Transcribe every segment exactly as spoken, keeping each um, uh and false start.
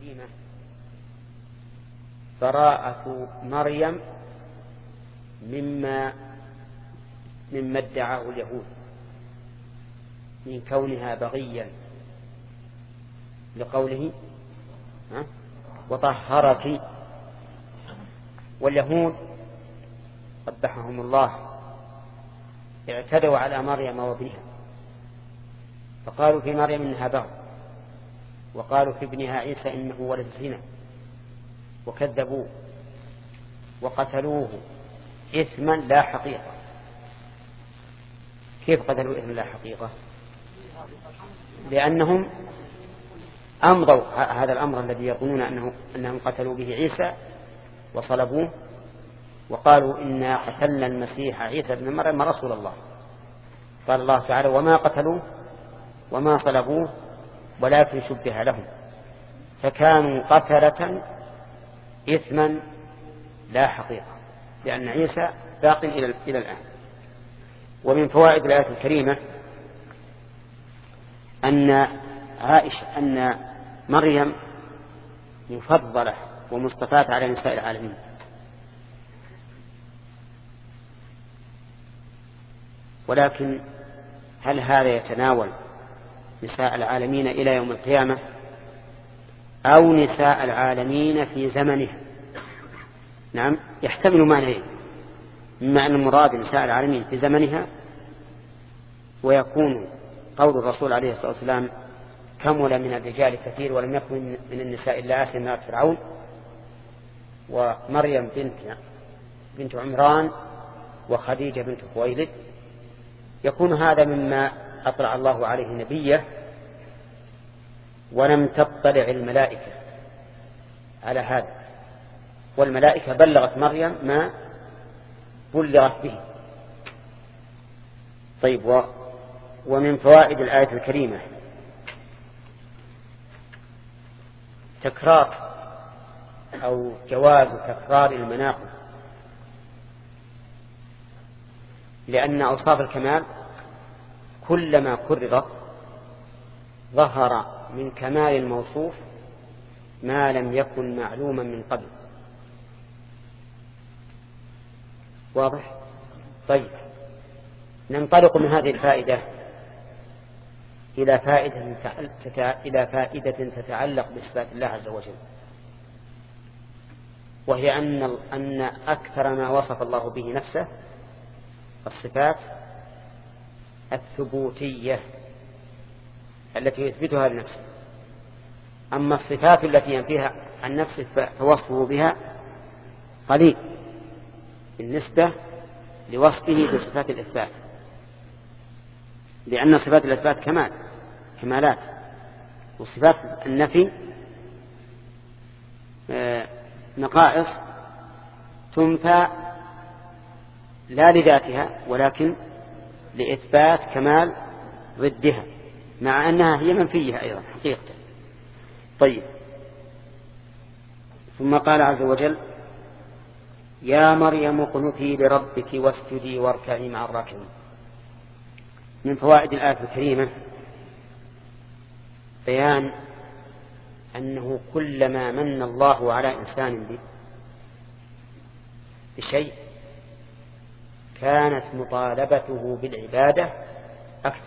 الكريمة براءة مريم مما مما ادعاه اليهود من كونها بغيا، لقوله وطهرك. واليهود قبحهم الله اعتدوا على مريم وابنها، فقالوا في مريم إنها بغي، وقالوا في ابنها عيسى إنه ولد زنا، وكذبوه وقتلوه إثما لا حقيقة. كيف قتلوا إثما لا حقيقة؟ لأنهم أمضوا هذا الأمر الذي يظنون أنه أنهم قتلوا به عيسى وصلبوه، وقالوا إنا قتلنا المسيح عيسى ابن مريم رسول الله. قال الله تعالى وما قتلوه وما صلبوه ولكن شبه لهم، فكانوا قتلة إثما لا حقيقة، لأن عيسى باق إلى الآن. ومن فوائد الآية الكريمة أن عائشة أن مريم مفضلة ومصطفاة على نساء العالمين، ولكن هل هذا يتناول نساء العالمين إلى يوم القيامة أو نساء العالمين في زمنها؟ نعم، يحتمل معنيين، مما أن المراد نساء العالمين في زمنها، ويكون قول الرسول عليه الصلاة والسلام كمل من الرجال كثير ولم يكن من النساء إلا آسيا امرأة فرعون ومريم بنت بنت عمران وخديجة بنت خويلد. يكون هذا مما أطلع الله عليه نبيه ولم تطلع الملائكة على هذا، والملائكة بلغت مريم ما بلغت به. طيب، و ومن فوائد الآية الكريمة تكرار أو جواز تكرار المناقب، لأن أوصاف الكمال كلما كررت ظهر من كمال الموصوف ما لم يكن معلوما من قبل. واضح؟ طيب، ننطلق من هذه الفائدة إلى فائدة إلى فائدة تتعلق بصفات الله عز وجل، وهي أن أن أكثر ما وصف الله به نفسه الصفات الثبوتية التي يثبتها لنفسه، أما الصفات التي ينفيها عن نفسه فوصفه بها قليل بالنسبة لوصفه بصفات الإثبات، لأن صفات الإثبات كمال كمالات، وصفات النفي نقائص تنفى لا لذاتها ولكن لإثبات كمال ضدها، مع أنها هي منفية أيضا حقيقة. طيب، ثم قال عز وجل يا مريم اقنتي لربك واسجدي واركعي مع الراكعين. من فوائد الآية الكريمة بيان أنه كلما من الله على إنسان بشيء كانت مطالبته بالعبادة أكثر،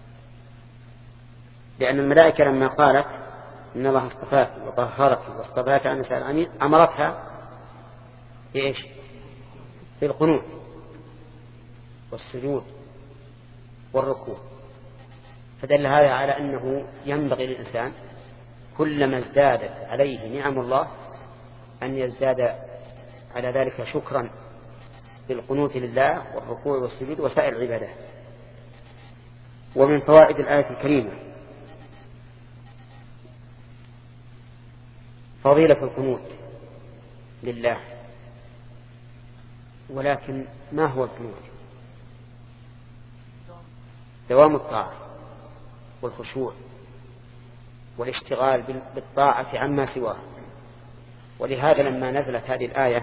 لأن الملائكة لما قالت إن الله اصطفاك وطهرك واصطفاك عن نساء العالمين أمرتها بإيش؟ بالقنوت والسجود والركوع، فدل هذا على أنه ينبغي للإنسان كلما ازدادت عليه نعم الله أن يزداد على ذلك شكرا بالقنوت لله والركوع والسجود وسائر العبادات. ومن فوائد الآية الكريمة فضيلة القنوت لله. ولكن ما هو القنوت؟ دوام الطاعة والخشوع والاشتغال بالطاعة عما سواه. ولهذا لما نزلت هذه الآية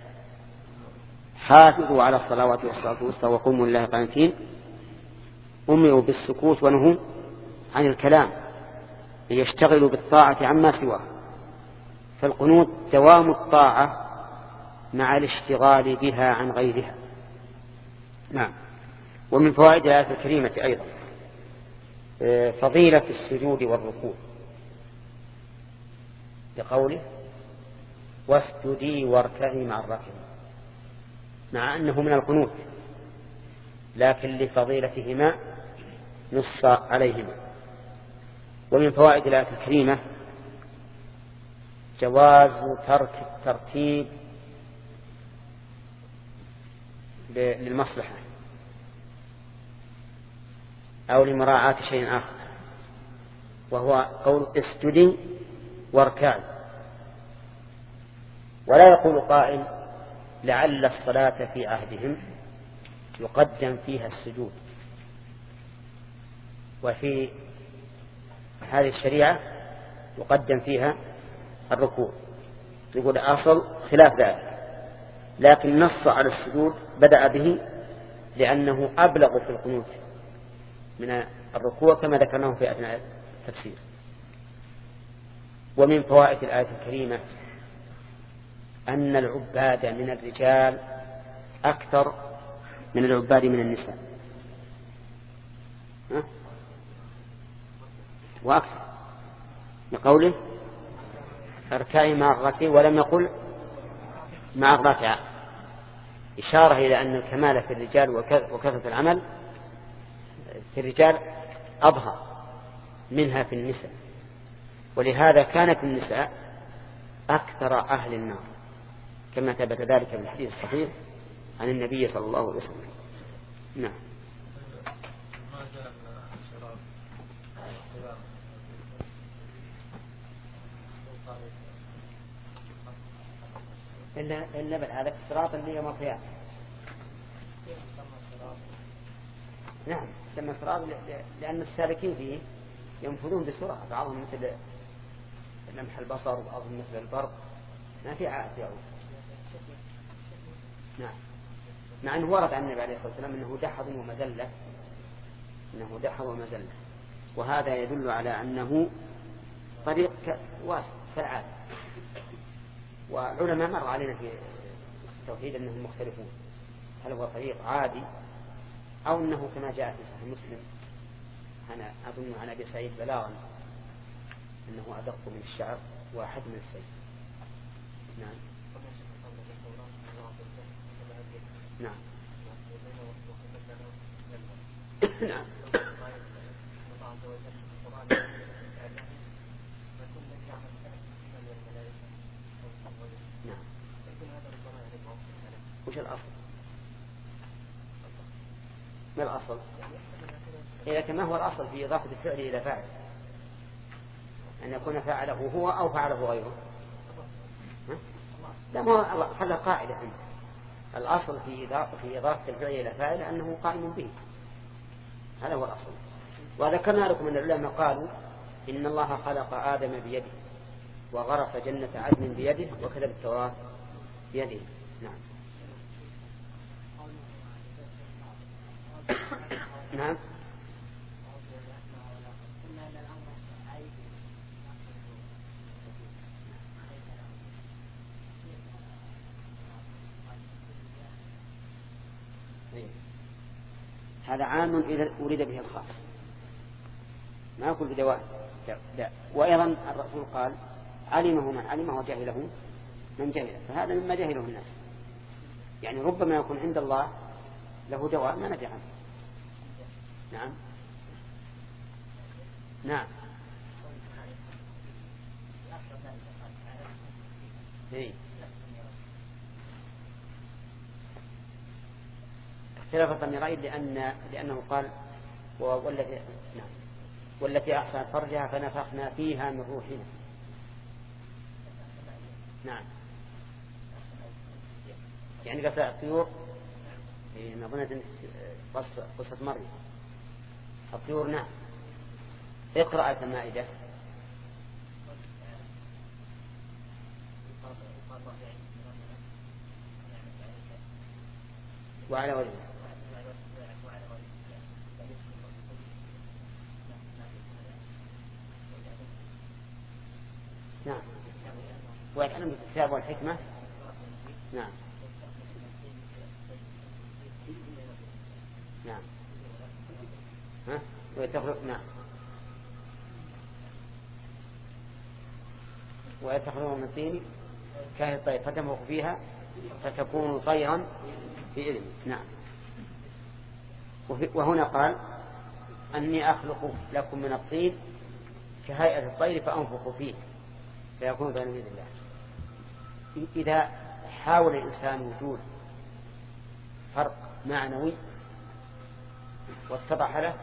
حافظوا على الصلوات والصلاة الوسطى وقوموا لله قانتين أمروا بالسكوت ونهوا عن الكلام ليشتغلوا بالطاعة عما سواه. فالقنوت دوام الطاعة مع الاشتغال بها عن غيرها. نعم. ومن فوائد الآية الكريمة أيضا فضيلة السجود والركوع بقوله واسجدي واركعي مع الراكعين، مع أنه من القنوت لكن لفضيلتهما نص عليهما. ومن فوائد الآية الكريمة جواز ترك الترتيب للمصلحة أو لمراعاة شيء آخر، وهو قول اسجدي واركعي. ولا يقول قائل لعل الصلاة في عهدهم يقدم فيها السجود، وفي هذه الشريعة يقدم فيها الركوع. يقول أصل خلاف ذلك، لكن نص على السجود بدأ به لأنه أبلغ في القنوت من الركوع كما ذكرناه في أثناء التفسير. ومن فوائد الآية الكريمة أن العباد من الرجال أكثر من العباد من النساء، ها؟ وأكثر لقوله اركعي مع الراكعين ولم يقل مع الراكعة، إشارة إلى أن الكمال في الرجال وكثرة العمل في الرجال أظهر منها في النساء، ولهذا كانت النساء أكثر أهل النار كما ثبت ذلك في الحديث الصحيح عن النبي صلى الله عليه وسلم. نعم. إلا إلا بل هذا الصراط اللي يوم القيامة. نعم سمى صراط لأن السالكين فيه ينفذون بسرعة، بعضهم مثل لمح البصر وبعضهم مثل البرق، ما في عائد يعود. نعم. مع أنه ورد عن النبي عليه الصلاة والسلام أنه دحض ومزلة، أنه دحض ومزلة، وهذا يدل على أنه طريق واسع فعال. وعلماء مر علينا في التوحيد أنهم مختلفون، هل هو طريق عادي أو أنه كما جاء في صحيح مسلم أنا أظن عن أبي سعيد بلاغا أنه أدق من الشعر واحد من السيف. نعم. نعم. نعم. نعم. وش الأصل؟ ما الأصل؟ إذا كما هو الأصل في إضافة الفعل إلى فاعل أن يكون فاعله هو أو فعله غيره. لا، ما الله خلى قاعدة عنه. الأصل في إضافة في إضافة الفعل إلى فاعل أنه قائم به، هذا هو الأصل. وذكرنا لكم أن العلماء قالوا إن الله خلق آدم بيده وغرس جنة عدن بيده وكتب التوراة بيده. نعم. نعم. هذا عام إذا أريد به الخاص، ما أقول بدواء. لا. وأيضا الرسول قال علمه من علمه وجهله من جهله، فهذا مما جهله الناس. يعني ربما يكون عند الله له دواء ما ندري عنه. نعم. نعم. إيه. اختلف الضميرين لأن لأنه قال والتي نعم والتي أحسنت فرجها فنفخنا فيها من روحنا. نعم. يعني قصة الطيور نظنة قصة مريم الطيور. نعم. اقرأ آية المائدة. وعلى وجهه. نعم. ويتعلم الكتاب والحكمة. نعم نعم ها ويتخلق. نعم ويتخلق من طين كهيئة الطير فتنفخ فيها فتكون طيرا بإذنه. نعم. وهنا قال أني أخلق لكم من الطين كهيئة الطير فأنفخ فيه فيكون طيرا بإذن الله. إذا حاول الإنسان وجود فرق معنوي واتضح له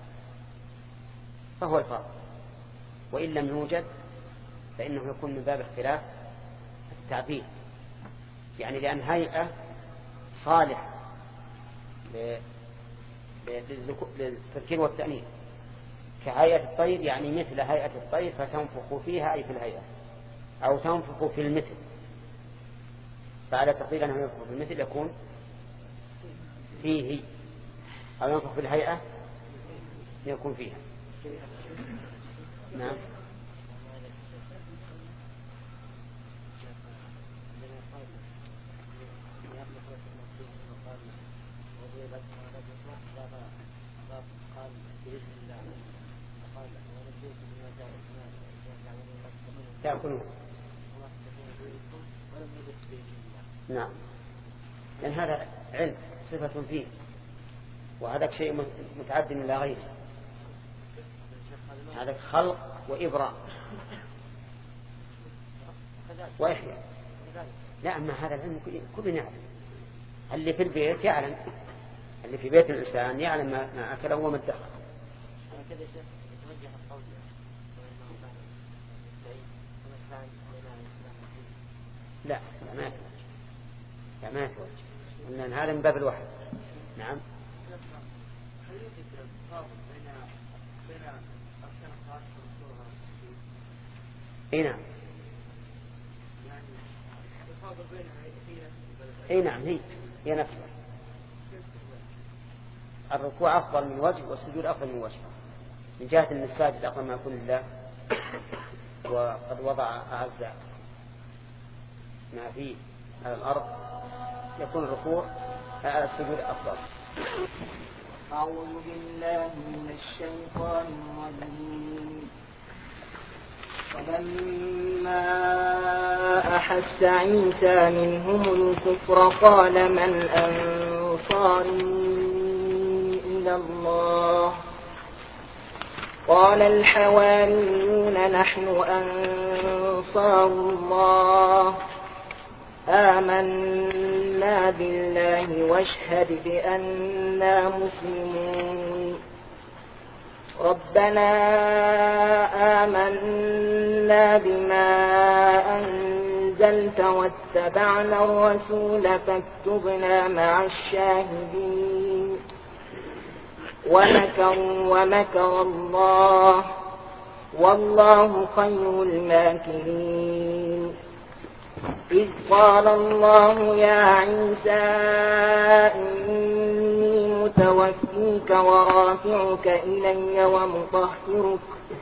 فهو الفرق، وإن لم يوجد فإنه يكون من باب اختلاف التعبير، يعني لأن هيئة صالح للتذكير والتأنيث كهيئة الطير، يعني مثل هيئة الطير فتنفخ فيها أي في الهيئة، أو تنفخ في المثل، فعلى تقدير أنه ينفخ في المثل يكون فيه، أو ينفخ في الهيئة يكون فيها. نعم. تأكلون. نعم، لأن هذا علم صفة فيه، وهذا شيء متعد إلى غيره، هذا خلق وإبراء وإحياء. لا، أما هذا العلم كل يعلم، اللي في البيت يعلم، اللي في بيت الإنسان يعلم ما أكله وما ادخر. لا لا ما يتوجه، لا ما يتوجه، لأن هذا من باب الوحي. نعم. اي نعم، اي نعم، هي هي نفسها. الركوع أفضل من وجه والسجود أفضل من وجه، من جهة أن الساجد أفضل ما يكون لله، وقد وضع أعز ما فيه على الأرض، يكون الركوع على السجود أفضل. أعوذ بالله من الشيطان الرجيم. فلما أحس عيسى منهم الكفر قال من أنصاري إلى الله؟ قال الحواريون نحن أنصار الله، آمنا بالله واشهد بأننا مسلمون. ربنا آمنا بما أنزلت واتبعنا الرسول فاكتبنا مع الشاهدين. ومكروا ومكر الله والله خير الماكرين. إذ قال الله يا عيسى إني متوفيك ورافعك إلي ومطهرك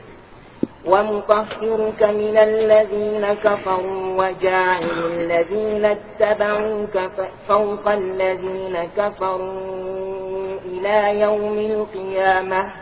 ومطهرك من الذين كفروا وجاعل الذين اتبعوك فوق الذين كفروا إلى يوم القيامة،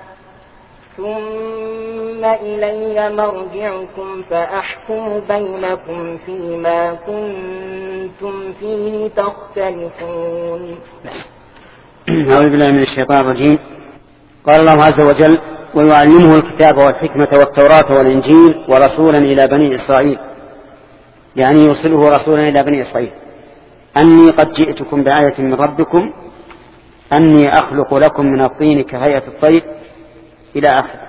ثم إلي مرجعكم فأحكم بينكم فيما كنتم فيه تختلفون. أعوذ بالله من الشيطان الرجيم. قال الله عز وجل: ويعلمه الكتاب والحكمة والتوراة والإنجيل ورسولا إلى بني إسرائيل، يعني يوصله رسولا إلى بني إسرائيل، أني قد جئتكم بآية من ربكم أني أخلق لكم من الطين كهيئة الطير إلى آخره.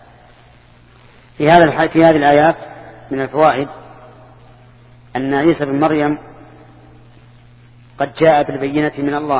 في هذا في هذه الآيات من الفوائد أن عيسى بن مريم قد جاء بالبينة من الله،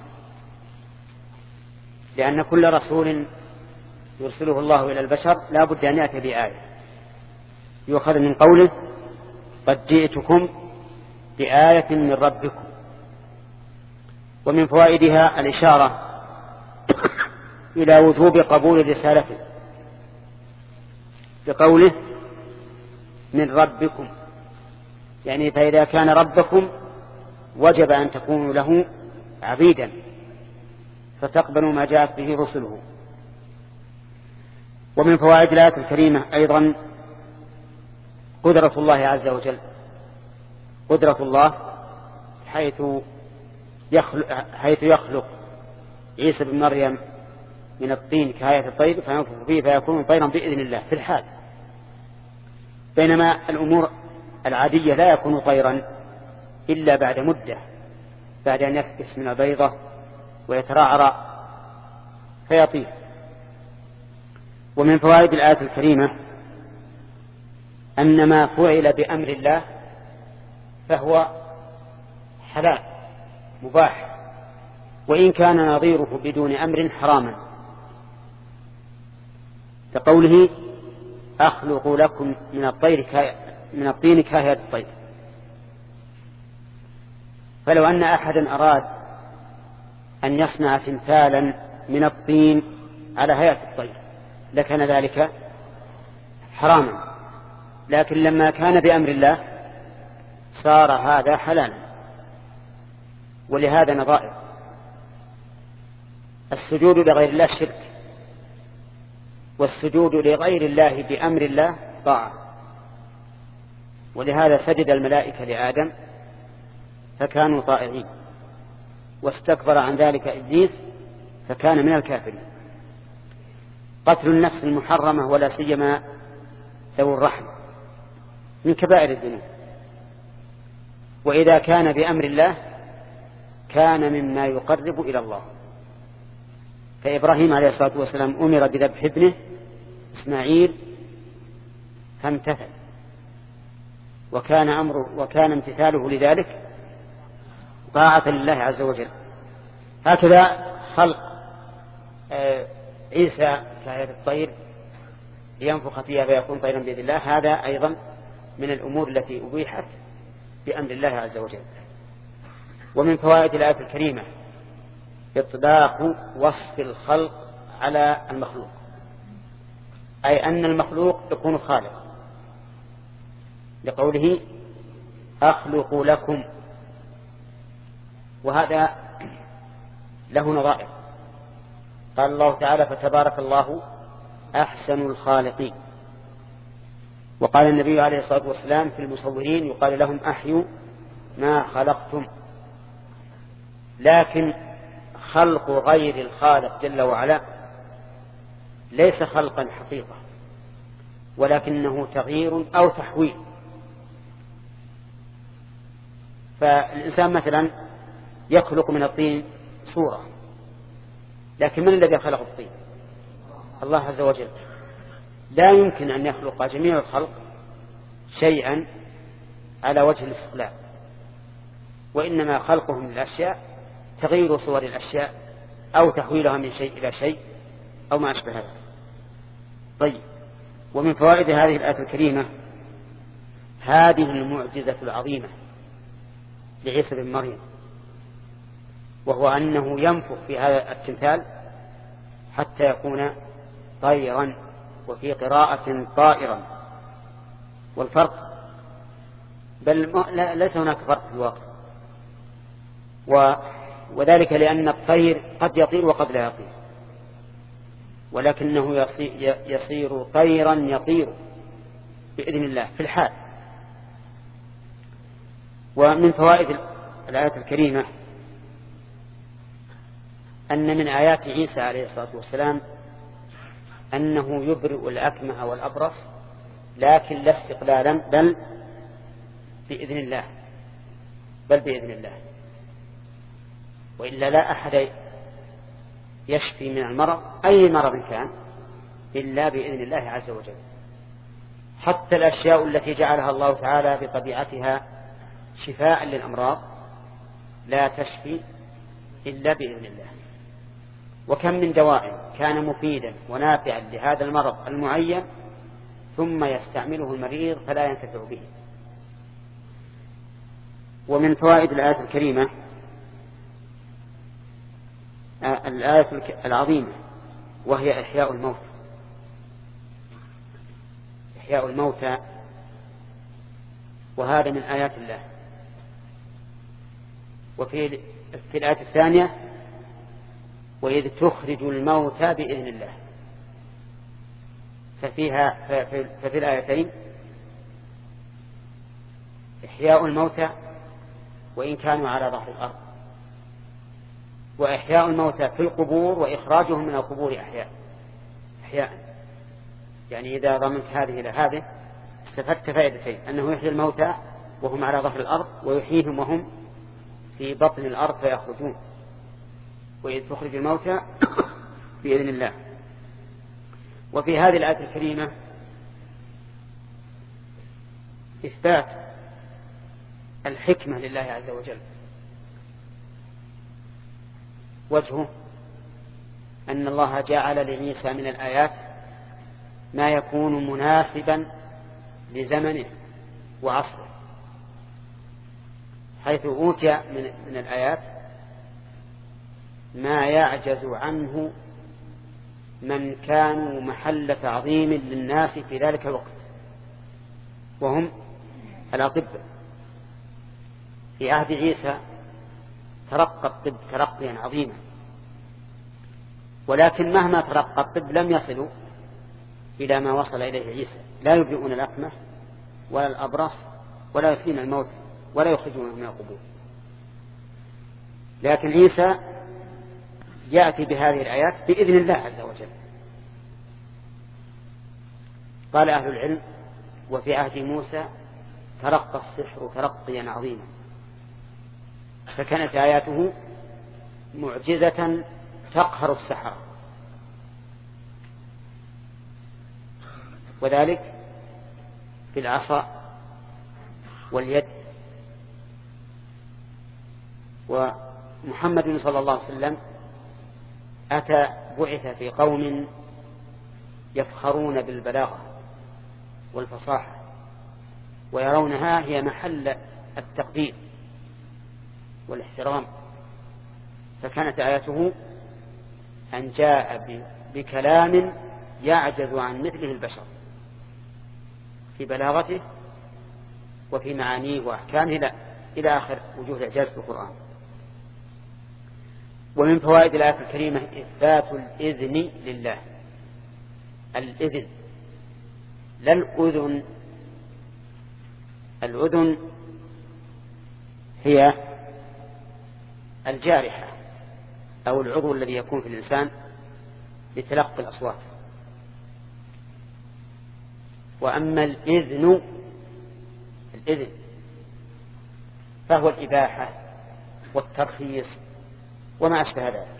لأن كل رسول يرسله الله إلى البشر لا بد أن يأتي بآية، يؤخذ من قوله قد جئتكم بآية من ربكم. ومن فوائدها الإشارة إلى وجوب قبول رسالته بقوله من ربكم، يعني فإذا كان ربكم وجب أن تكونوا له عبيدا فتقبلوا ما جاءت به رسله. ومن فوائد الآية الكريمة أيضا قدرة الله عز وجل، قدرة الله حيث يخلق, حيث يخلق عيسى بن مريم من الطين كهيئة الطير فينفخ فيه فيكون طيرا بإذن الله في الحال، بينما الأمور العادية لا يكون طيرا إلا بعد مدة، بعد أن يفكس من البيضة ويترعرع فيطير. ومن فوائد الآية الكريمة أن ما فعل بأمر الله فهو حلال مباح، وإن كان نظيره بدون أمر حراما، كقوله أخلق لكم من الطير من الطين كهيئة الطير. فلو أن أحدا أراد أن يصنع تمثالا من الطين على هيئة الطير لكان ذلك حراما، لكن لما كان بأمر الله صار هذا حلالا. ولهذا نظائر السجود لغير الله شرك، والسجود لغير الله بأمر الله طاعة. ولهذا سجد الملائكة لآدم فكانوا طائعين، واستكبر عن ذلك إبليس فكان من الكافرين. قتل النفس المحرمة ولا سيما ذوي الرحم من كبائر الذنوب، وإذا كان بأمر الله كان مما يقرب إلى الله. فإبراهيم عليه الصلاة والسلام أمر بذبح ابنه إسماعيل فامتثل، وكان أمره وكان امتثاله لذلك طاعة لله عز وجل. هكذا خلق عيسى كهيئة الطير لينفخ فيها فيكون طيرا بإذن الله، هذا أيضا من الأمور التي أبيحت بأمر الله عز وجل. ومن فوائد الآية الكريمة إطلاق وصف الخلق على المخلوق، أي أن المخلوق يكون خالق، لقوله أخلق لكم، وهذا له نظائر. قال الله تعالى فتبارك الله أحسن الخالقين. وقال النبي عليه الصلاة والسلام في المصورين يقال لهم أحيوا ما خلقتم. لكن خلق غير الخالق جل وعلا ليس خلقا حقيقة، ولكنه تغيير أو تحويل. فالإنسان مثلا يخلق من الطين صورة، لكن من الذي خلق الطين؟ الله عز وجل. لا يمكن أن يخلق جميع الخلق شيئا على وجه الاستقلال، وإنما خلقهم للأشياء تغيير صور الأشياء أو تحويلها من شيء إلى شيء أو ما أشبه هذا. طيب، ومن فوائد هذه الآية الكريمة هذه المعجزة العظيمة لعيسى بن مريم، وهو أنه ينفخ في هذا التمثال حتى يكون طيرا، وفي قراءة طائرا. والفرق بل ليس هناك فرق في الواقع، و وذلك لأن الطير قد يطير وقد لا يطير، ولكنه يصير طيرا يطير بإذن الله في الحال. ومن فوائد الآية الكريمة أن من آيات عيسى عليه الصلاة والسلام أنه يبرئ الأكمه والأبرص، لكن لا استقلالا بل بإذن الله، بل بإذن الله. وإلا لا أحد يشفي من المرض أي مرض كان إلا بإذن الله عز وجل. حتى الأشياء التي جعلها الله تعالى بطبيعتها شفاء للأمراض لا تشفي إلا بإذن الله. وكم من دواء كان مفيدا ونافعا لهذا المرض المعين ثم يستعمله المريض فلا ينتفع به. ومن فوائد الآية الكريمة الآية العظيمة وهي إحياء الموتى. إحياء الموتى وهذا من آيات الله. وفي في الآية الثانية وإذ تخرج الموتى بإذن الله. ففيها ففي الآيتين إحياء الموتى وإن كانوا على ظهر الأرض، وإحياء الموتى في القبور وإخراجهم من القبور أحياء أحياء يعني إذا ضمنت هذه إلى هذه استفدت فائدتين: أنه يحيي الموتى وهم على ظهر الأرض، ويحييهم وهم في بطن الأرض فيخرجون. وإذ تخرج الموتى بإذن الله. وفي هذه الآية الكريمة إثبات الحكمة لله عز وجل. وجهه أن الله جعل لعيسى من الآيات ما يكون مناسبا لزمنه وعصره، حيث أوتي من, من الآيات ما يعجز عنه من كانوا محل تعظيم للناس في ذلك الوقت، وهم الأطباء. في عهد عيسى ترقى الطب ترقيا عظيما، ولكن مهما ترقى الطب لم يصلوا إلى ما وصل إليه عيسى. لا يبرئون الأكمه ولا الأبرص ولا يحيون الموت ولا يخرجون من القبور. لكن عيسى يأتي بهذه الآيات بإذن الله عز وجل. قال أهل العلم: وفي عهد موسى ترقى السحر ترقيا عظيما، فكانت آياته معجزة تقهر السحرة. وذلك في العصا واليد. ومحمد صلى الله عليه وسلم أتى بعث في قوم يفخرون بالبلاغة والفصاحة ويرونها هي محل التقدير والاحترام، فكانت آياته أن جاء بكلام يعجز عن مثله البشر في بلاغته وفي معانيه وأحكامه لا إلى آخر وجوه الإعجاز في القرآن. ومن فوائد الآية الكريمة إثبات الإذن لله. الإذن لا الأذن. الأذن هي الجارحة أو العضو الذي يكون في الإنسان لتلقي الأصوات. وأما الإذن الإذن فهو الإباحة والترخيص وما أشبه ذلك.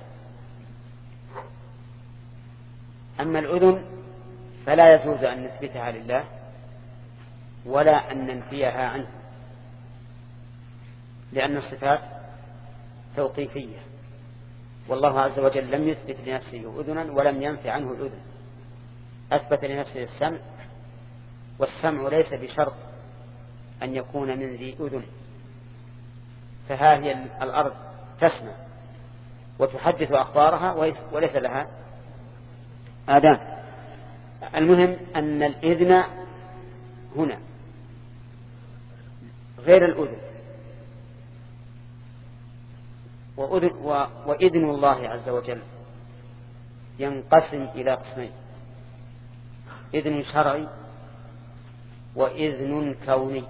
أما الأذن فلا يجوز أن نثبتها لله ولا أن ننفيها عنه، لأن الصفات توقيفية، والله عز وجل لم يثبت لنفسه أذنا ولم ينفي عنه الأذن. أثبت لنفسه السمع، والسمع ليس بشرط أن يكون من ذي أذن. فها هي الأرض تسمع وتحدث أخبارها وليس لها آذان. المهم أن الإذن هنا غير الأذن. وأذن وإذن الله عز وجل ينقسم إلى قسمين: إذن شرعي وإذن كوني.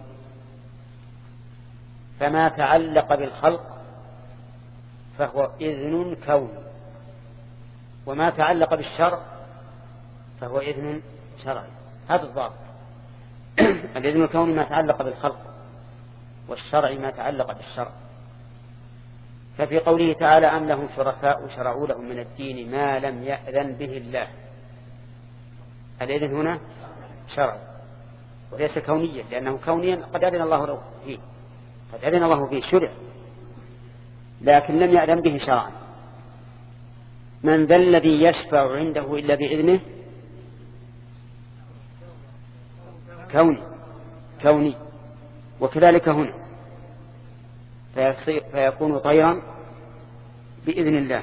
فما تعلق بالخلق فهو إذن كوني، وما تعلق بالشرع فهو إذن شرعي. هذا الضابط. الإذن الكوني ما تعلق بالخلق، والشرع ما تعلق بالشرع. ففي قوله تعالى: أم لهم شركاء شرعوا لهم من الدين ما لم يأذن به الله. الإذن هنا شرعي وليس كونيا، لأنه كونيا قد أذن الله له فيه، قد أذن الله فيه شرع، لكن لم يأذن به شرعا. من ذا الذي يشفع عنده إلا بإذنه؟ كوني كوني. وكذلك هنا فيكون طيرا بإذن الله.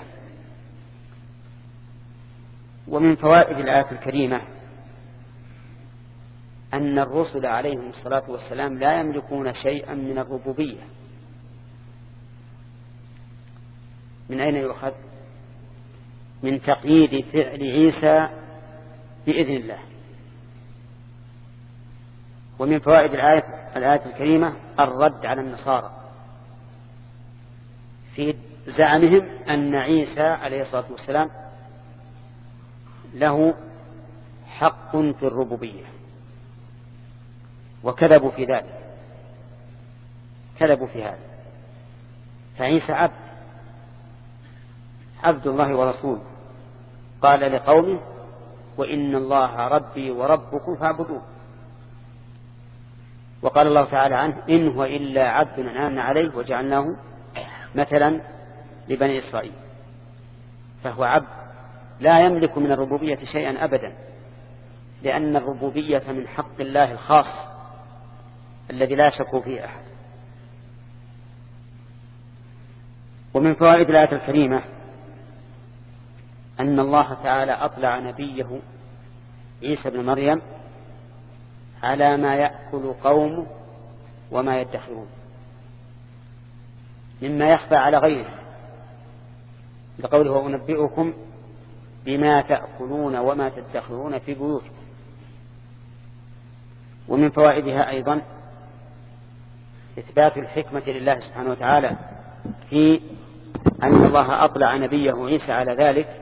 ومن فوائد الآية الكريمة أن الرسل عليهم الصلاة والسلام لا يملكون شيئا من الربوبية. من أين يؤخذ؟ من تقييد فعل عيسى بإذن الله. ومن فوائد الآية, الآية الكريمة الرد على النصارى في زعمهم أن عيسى عليه الصلاة والسلام له حق في الربوبية، وكذبوا في ذلك، كذبوا في هذا. فعيسى عبد عبد الله ورسوله، قال لقومه وإن الله ربي وربكم فاعبدوه. وقال الله تعالى عنه إن هو إلا عبد أنعمنا عليه وجعلناه مثلا لبني إسرائيل. فهو عبد لا يملك من الربوبية شيئا أبدا، لأن الربوبية من حق الله الخاص الذي لا شك فيه أحد. ومن فوائد الآية الكريمة أن الله تعالى أطلع نبيه عيسى بن مريم على ما يأكل قومه وما يدخرون مما يخفى على غيره، لقوله وأنبئكم بما تأكلون وما تدخرون في بيوتكم. ومن فوائدها أيضا إثبات الحكمة لله سبحانه وتعالى في أن الله أطلع نبيه عيسى على ذلك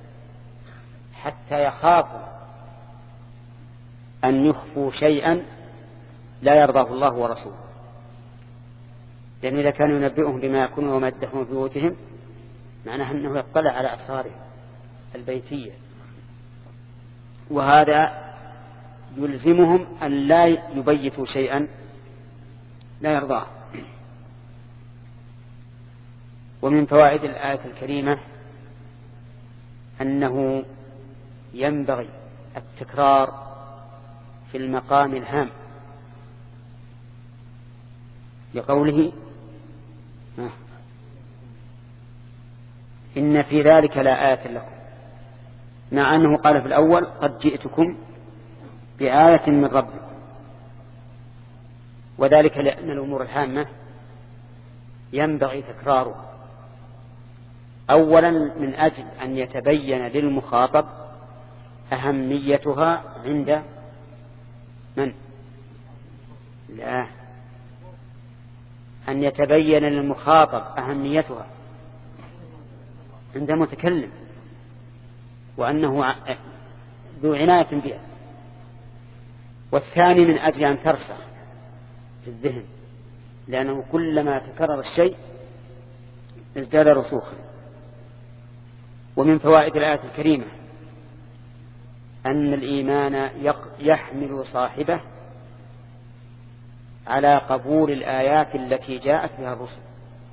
حتى يخافوا أن يخفوا شيئا لا يرضاه الله ورسوله، لأن إذا كانوا ينبئهم بما يكونون وما يدخرون في بيوتهم معناه أنه يطلع على أسرارهم البيتية، وهذا يلزمهم أن لا يبيتوا شيئا لا يرضاه. ومن فوائد الآية الكريمة أنه ينبغي التكرار في المقام الهام، لقوله إن في ذلك لا آية لكم، مع أنه قال في الأول قد جئتكم بآية من ربكم، وذلك لأن الأمور الهامة ينبغي تكرارها أولا من أجل أن يتبين للمخاطب أهميتها عند من؟ لا، أن يتبين للمخاطب أهميتها عند متكلم، وأنه ذو عناية بها. والثاني من أجل أن ترسخ في الذهن، لأنه كلما تكرر الشيء ازداد رسوخا. ومن فوائد الآية الكريمة أن الإيمان يحمل صاحبه على قبول الآيات التي جاءت بها الرسل،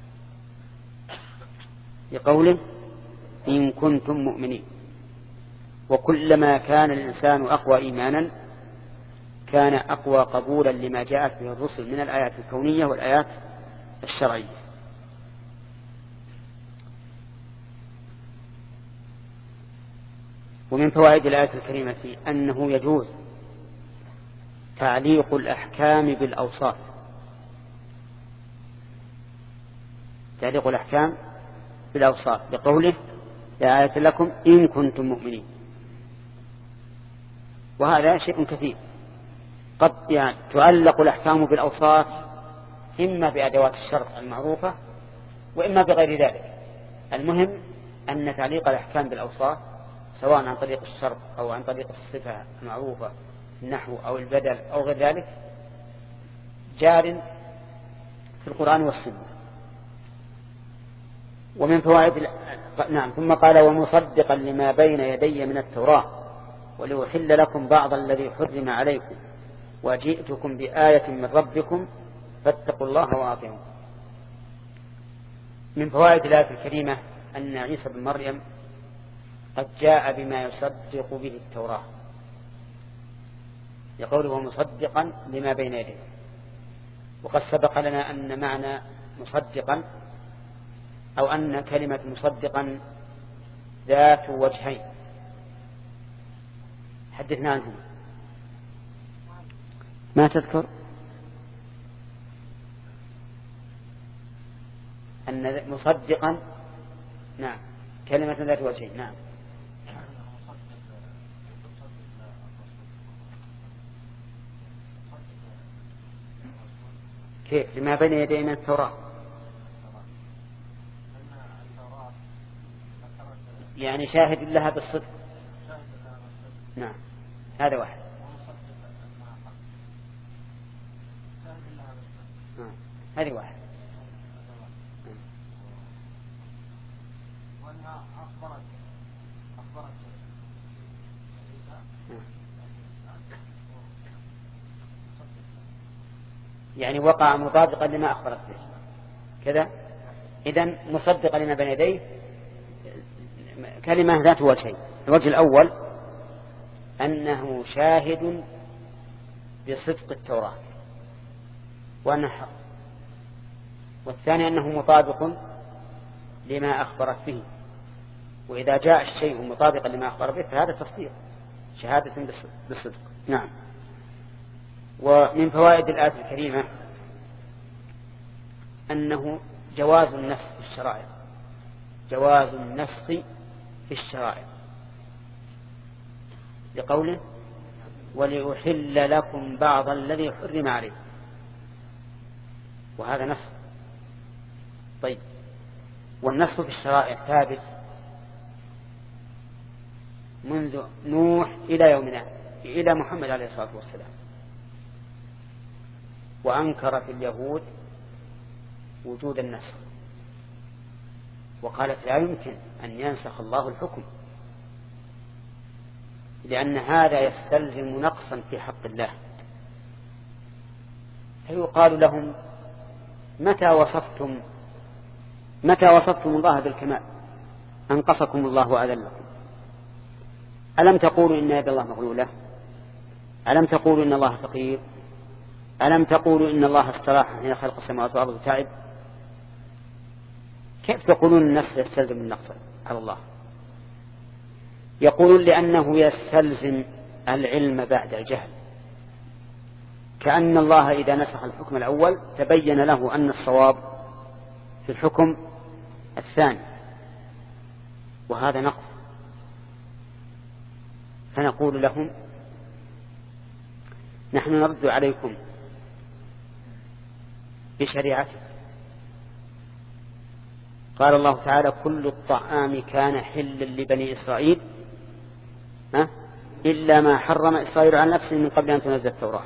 لقوله إن كنتم مؤمنين. وكلما كان الإنسان أقوى إيمانا كان أقوى قبولا لما جاءت به الرسل من الآيات الكونية والآيات الشرعية. ومن فوائد الآية الكريمة أنه يجوز تعليق الأحكام بالأوصاف، تعليق الأحكام بالأوصاف، لقوله لا آية لكم إن كنتم مؤمنين. وهذا شيء كثير، قد يعني تعلق الأحكام بالأوصاف إما بأدوات الشرع المعروفة وإما بغير ذلك. المهم أن تعليق الأحكام بالأوصاف سواء عن طريق الشرع أو عن طريق الصفة المعروفة النحو أو البدل أو غير ذلك جار في القرآن والسنة. ومن فوائد نعم ثم قال ومصدقا لما بين يدي من التوراة ولأحل لكم بعض الذي حرم عليكم وجئتكم بآية من ربكم فاتقوا الله وأطيعون. من فوائد الآية الكريمة أن عيسى بن مريم قد جاء بما يصدق به التوراة، يقوله مصدقا لما بين يديه. وقد سبق لنا أن معنى مصدقا أو أن كلمة مصدقا ذات وجهين حدثنا عنهم. ما تذكر أن مصدقا نعم كلمة ذات وجهين نعم كيف لما بين يدينا التوراة يعني شاهد لها بالصدق نعم هذا واحد نعم. هذه واحد وأنها أخبرت أخبرت يعني وقع مطابقا لما أخبرت به كذا إذن مصدقا لما بين يديه كلمة ذات وجهين الوجه الأول أنه شاهد بصدق التوراة وأنه حق والثاني أنه مطابق لما أخبرت به وإذا جاء الشيء مطابقا لما أخبر به فهذا تصديق شهادة بالصدق نعم. ومن فوائد الآية الكريمة أنه جواز النسخ في الشرائع جواز النسخ في الشرائع لقوله ولأحل لكم بعض الذي حرم عليكم وهذا نسخ. طيب والنسخ في الشرائع ثابت منذ نوح إلى يومنا إلى محمد عليه الصلاة والسلام وأنكر في اليهود وجود النسخ وقالت لا يمكن أن ينسخ الله الحكم لأن هذا يستلزم نقصا في حق الله فيقال لهم متى وصفتم متى وصفتم الله بالكمال أنقصكم الله وأذلكم ألم تقولوا إن يد الله مغلولة ألم تقولوا إن الله فقير ألم تقولوا إن الله استراح حين خلق السماوات والأرض تعب كيف تقولون النفس يستلزم النقص على الله يقولون لأنه يستلزم العلم بعد الجهل كأن الله إذا نسخ الحكم الأول تبين له أن الصواب في الحكم الثاني وهذا نقص فنقول لهم نحن نرد عليكم بشريعته قال الله تعالى كل الطعام كان حلا لبني إسرائيل ها؟ إلا ما حرم إسرائيل عن نفسه من قبل أن تنزل التوراة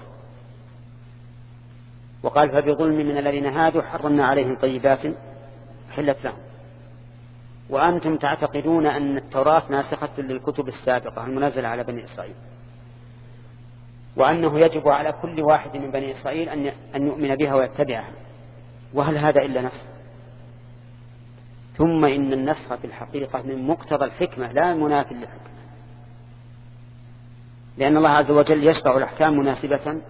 وقال فبظلم من الذين هادوا حرمنا عليهم طيبات حلت لهم وأنتم تعتقدون أن التوراة ناسخة للكتب السابقة المنزلة على بني إسرائيل وأنه يجب على كل واحد من بني إسرائيل أن يؤمن بها ويتبعها وهل هذا إلا نسخ ثم إن النسخ في الحقيقة من مقتضى الحكمة لا منافي للحكمة لأن الله عز وجل يشرع الأحكام مناسبة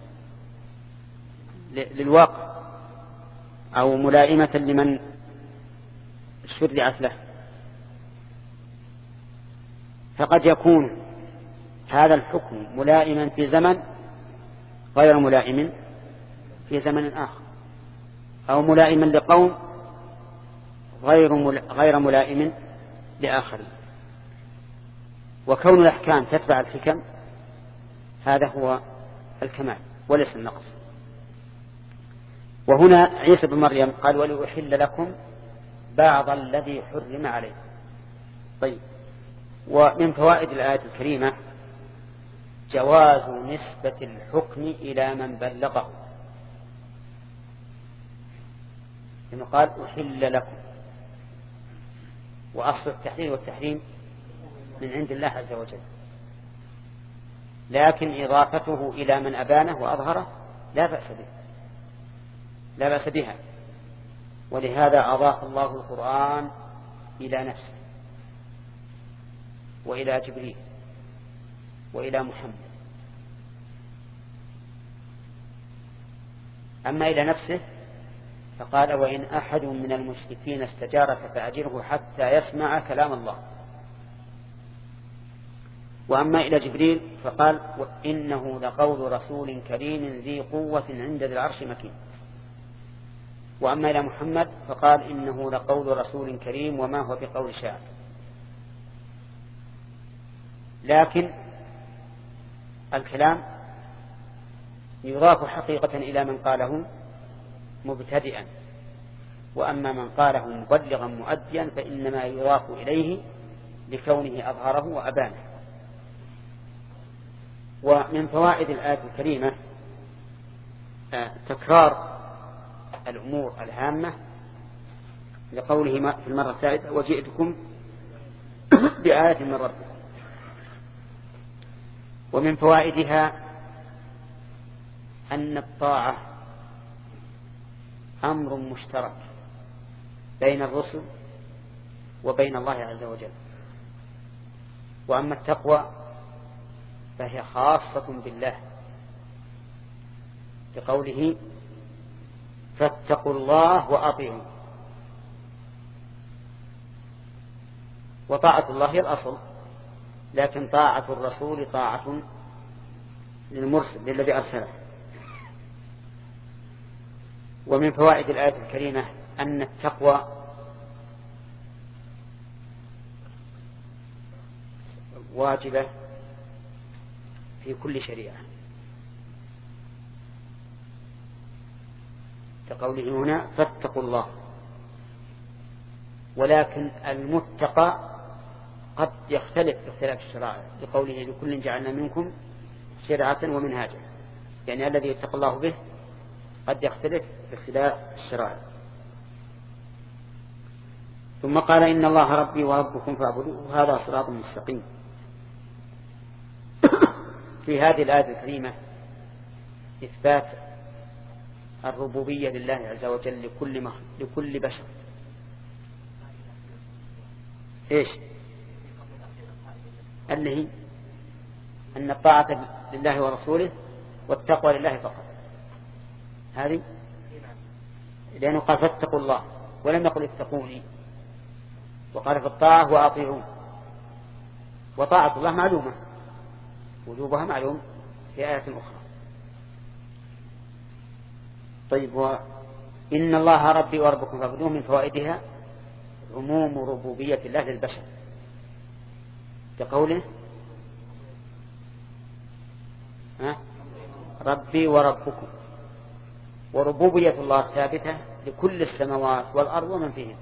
للواقع أو ملائمة لمن شرعت له فقد يكون هذا الحكم ملائما في زمن غير ملائم في زمن آخر أو ملائما لقوم غير غير ملائم لآخرين وكون الأحكام تتبع الحكم هذا هو الكمال وليس النقص. وهنا عيسى بن مريم قال ولأحل لكم بعض الذي حرم عليكم. طيب ومن فوائد الآية الكريمة جواز نسبة الحكم إلى من بلغه لأنه قال أحل لكم وأصل التحليل والتحريم من عند الله عز وجل لكن إضافته إلى من أبانه وأظهره لا بأس به لا بأس بها ولهذا أضاف الله القرآن إلى نفسه وإلى جبريل وإلى محمد. أما إلى نفسه فقال وإن أحد من المشركين استجارك فأجره حتى يسمع كلام الله. وأما إلى جبريل فقال إنه لقول رسول كريم ذي قوة عند ذي العرش مكين. وأما إلى محمد فقال إنه لقول رسول كريم وما هو بقول شاعر. لكن الكلام يضاف حقيقة إلى من قاله مبتدئا، وأما من قاله مبلغا مؤديا فإنما يضاف إليه لكونه أظهره وأبانه. ومن فوائد الآية الكريمة تكرار الأمور الهامة لقوله في المرة الثالثة وجئتكم بآية من ربكم. ومن فوائدها أن الطاعة أمر مشترك بين الرسل وبين الله عز وجل، وأما التقوى فهي خاصة بالله بقوله فاتقوا الله وأطيعوا. وطاعة الله هي الأصل، لكن طاعة الرسول طاعة للمرسل للذي أرسله. ومن فوائد الآية الكريمة أن التقوى واجبة في كل شريعة، كقوله هنا فاتقوا الله. ولكن المتقى قد يختلف باختلاف الشرائع، بقوله لكل جعلنا منكم شرعة ومنهاجا، يعني الذي يتقى الله به قد يختلف باختلاف الشرائع. ثم قال إن الله ربي وربكم فاعبدوه هذا صراط مستقيم. في هذه الآية الكريمة إثبات الربوبية لله عز وجل لكل مخلوق لكل بشر. إيش اللي هي أن الطاعة لله ورسوله والتقوى لله فقط، هذه لأنه قال فاتقوا الله ولم يقل اتقوني، وقال في الطاعة وأطيعون. وطاعة الله معلومة وجوبها معلوم في آية أخرى. طيب وإن الله ربي وربكم فاعبدوه من فوائدها عموم ربوبية الله للبشر كقوله ها ربي وربكم. وربوبية الله ثابتة لكل السماوات والأرض ومن فيها.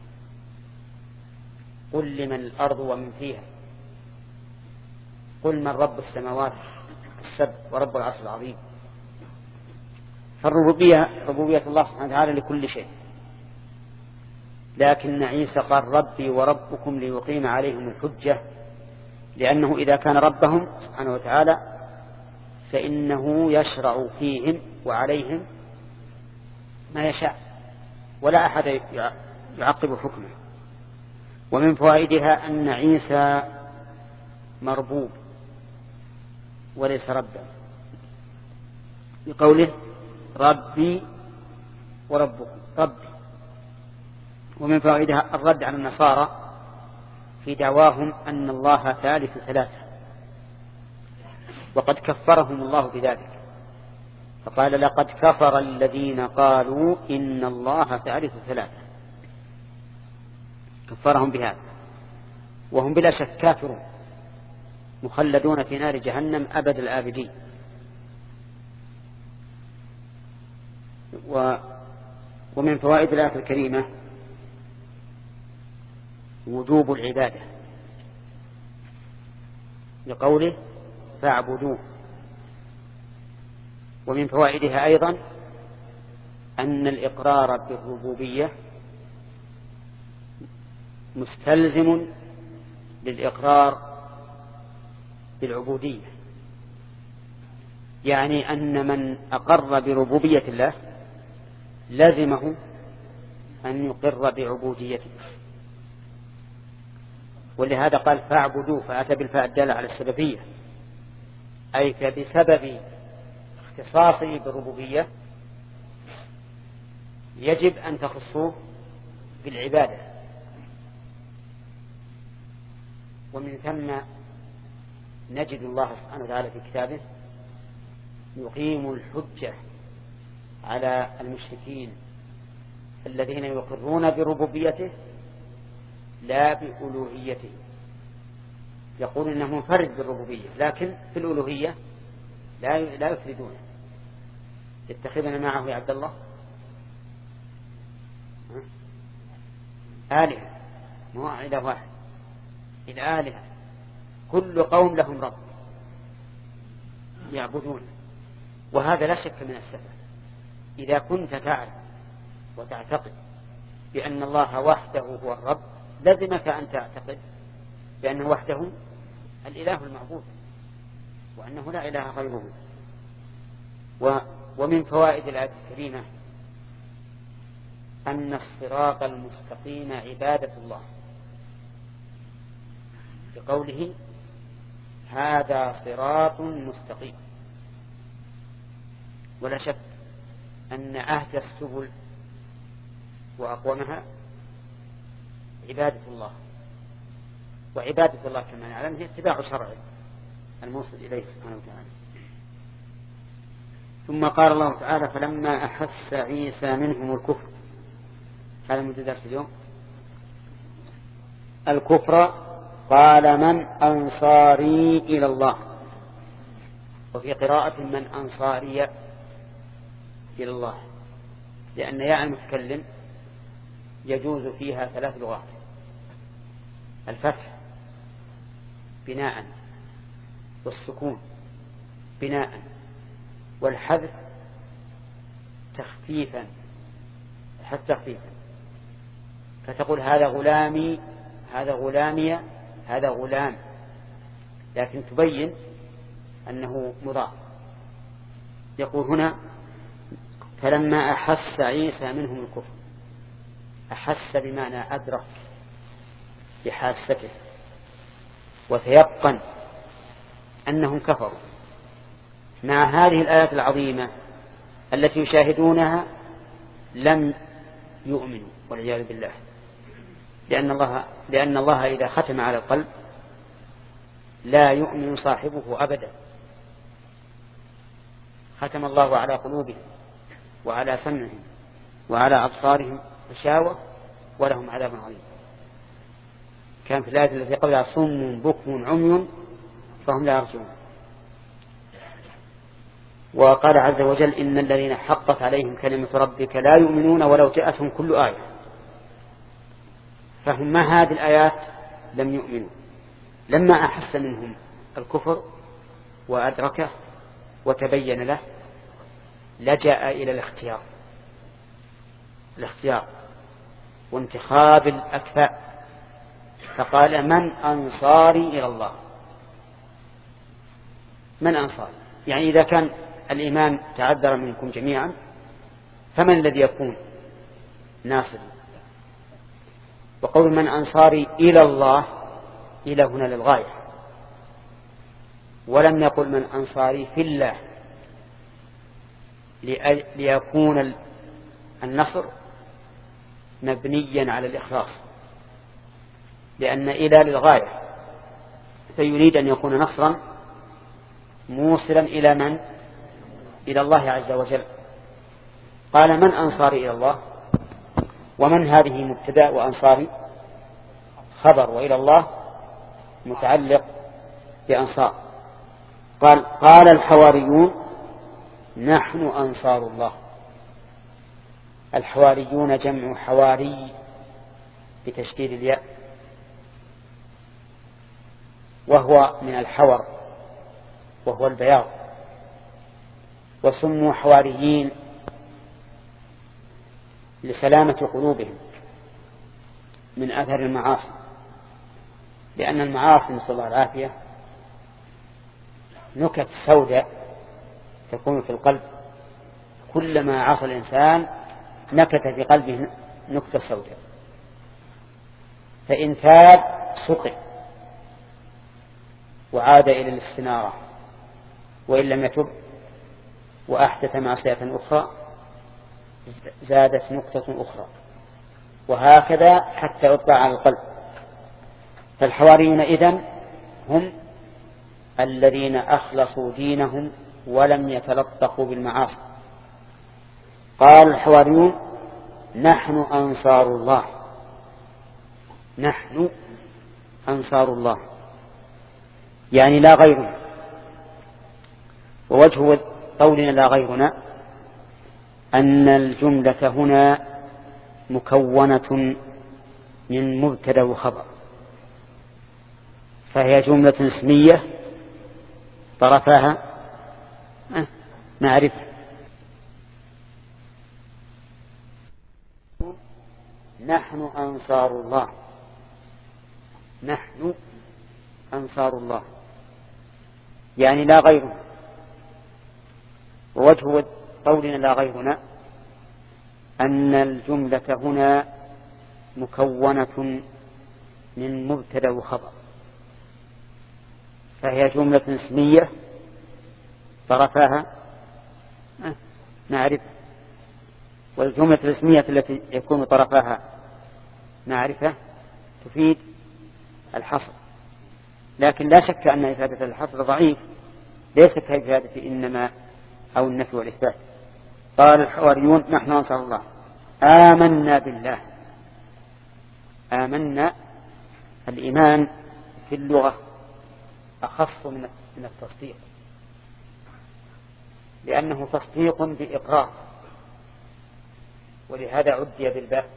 قل لمن الأرض ومن فيها قل من رب السماوات السبع ورب العرش العظيم. فالربوبية ربوبية الله سبحانه وتعالى لكل شيء، لكن عيسى قال ربي وربكم ليقيم عليهم الحجة، لأنه إذا كان ربهم سبحانه وتعالى فإنه يشرع فيهم وعليهم ما يشاء ولا أحد يعقب حكمه. ومن فوائدها أن عيسى مربوب وليس ربا بقوله ربي وربكم ربي. ومن فوائدها الرد على النصارى في دعواهم أن الله ثالث ثلاثة، وقد كفرهم الله بذلك فقال لقد كفر الذين قالوا إن الله ثالث ثلاثة، كفرهم بهذا، وهم بلا شك كافرون مخلدون في نار جهنم أبد الآبدين. و ومن فوائد الآية الكريمة وجوب العبادة لقوله فاعبدوه. ومن فوائدها أيضا أن الإقرار بالربوبية مستلزم للإقرار بالعبودية، يعني أن من أقر بربوبية الله لازمه أن يقر بعبوديته. ولهذا قال فاعبدوه، فأتى بالفاء الدالة على السببية، أي فبسبب اختصاصه بالربوبية يجب أن تخصوه بالعبادة. ومن ثم نجد الله سبحانه وتعالى في كتابه يقيم الحجة على المشركين الذين يقرون بربوبيته لا بألوهيته، يقول إنه منفرد بالربوبية لكن في الألوهية لا لا يفردونه. يتخذون معه يا عبد الله آلهة، مو إله واحد، الآلهة كل قوم لهم رب يعبدون، وهذا لا شك من السفه. إذا كنت تعلم وتعتقد بأن الله وحده هو الرب لازمك أن تعتقد بأنه وحده الإله المعبود وأنه لا إله غيره. ومن فوائد الآية الكريمة أن الصراط المستقيم عبادة الله، بقوله هذا صراط مستقيم. ولا شك أن أهدى السبل وأقومها عبادة الله، وعبادة الله كما نعلم هي اتباع شرعه الموصل إليه سبحانه وتعالى. ثم قال الله تعالى فلما أحس عيسى منهم الكفر، هذا من درس اليوم، الكفر قال من أنصاري إلى الله، وفي قراءة من أنصاري إلى الله، لأن ياء المتكلم يجوز فيها ثلاث لغات: الفتح بناء، والسكون بناء، والحذف تخفيفا حتى تخفيفا. فتقول هذا غلامي، هذا غلامي، هذا غلام، لكن تبين أنه مضاف. يقول هنا فلما أحس عيسى منهم الكفر، أحس بمعنى أدرك بحاسته وتيقن أنهم كفروا مع هذه الآيات العظيمة التي يشاهدونها لم يؤمنوا والعياذ بالله، لأن الله, لأن الله إذا ختم على القلب لا يؤمن صاحبه أبدا. ختم الله على قلوبهم وعلى سمعهم وعلى أبصارهم غشاوة ولهم عذاب عظيم. كان في الآية التي قبلها صم بكم عمي فهم لا يرجعون. وقال عز وجل إن الذين حقت عليهم كلمة ربك لا يؤمنون ولو جاءتهم كل آية. فهم ما هذه الآيات لم يؤمنوا. لما أحس منهم الكفر وأدركه وتبين له لجأ إلى الاختيار الاختيار وانتخاب الأكفاء، فقال من أنصاري إلى الله. من أنصاري يعني إذا كان الإيمان تعذر منكم جميعا فمن الذي يكون ناصر؟ وقول من أنصاري إلى الله، إلى هنا للغاية، ولم يقل من أنصاري في الله، ليكون النصر مبنيا على الإخلاص، لأن إلى للغاية، فيريد أن يكون نصرا موصلا إلى من؟ إلى الله عز وجل. قال من أنصاري إلى الله، ومن هذه مبتدأ وأنصاري خبر، وإلى الله متعلق بأنصار. قال قال الحواريون نحن أنصار الله. الحواريون جمع حواري بتشديد الياء، وهو من الحور وهو البياض، وسموا حواريين لسلامة قلوبهم من أثر المعاصي، لأن المعاصي نسأل الله العافية نكت سوداء تكون في القلب، كلما عصى الإنسان نكت في قلبه نكتة سوداء، فإن تاب سقط وعاد إلى الاستنارة، وإن لم يتب وأحدث معصية أخرى زادت نقطة أخرى، وهكذا حتى يطبع على القلب. فالحواريون إذن هم الذين أخلصوا دينهم ولم يتلطخوا بالمعاصي. قال الحواريون نحن أنصار الله، نحن أنصار الله يعني لا غيرنا. ووجه قولنا لا غيرنا أن الجملة هنا مكونة من مبتدأ وخبر، فهي جملة اسمية طرفها معرفة. نحن أنصار الله، نحن أنصار الله يعني لا غيرنا. ووجه قولنا لا غيرنا أن الجملة هنا مكونة من مبتدأ وخبر، فهي جملة اسمية طرفها معرفة. والجملة الاسمية التي يكون طرفها معرفة تفيد الحصر، لكن لا شك أن إفادة الحصر ضعيف، ليس كإفادة إنما أو النفي والإثبات. قال الحواريون نحن أنصار الله آمنا بالله. آمنا، الإيمان في اللغة أخص من التصديق، لأنه تصديق بإقرار، ولهذا عدي بالباء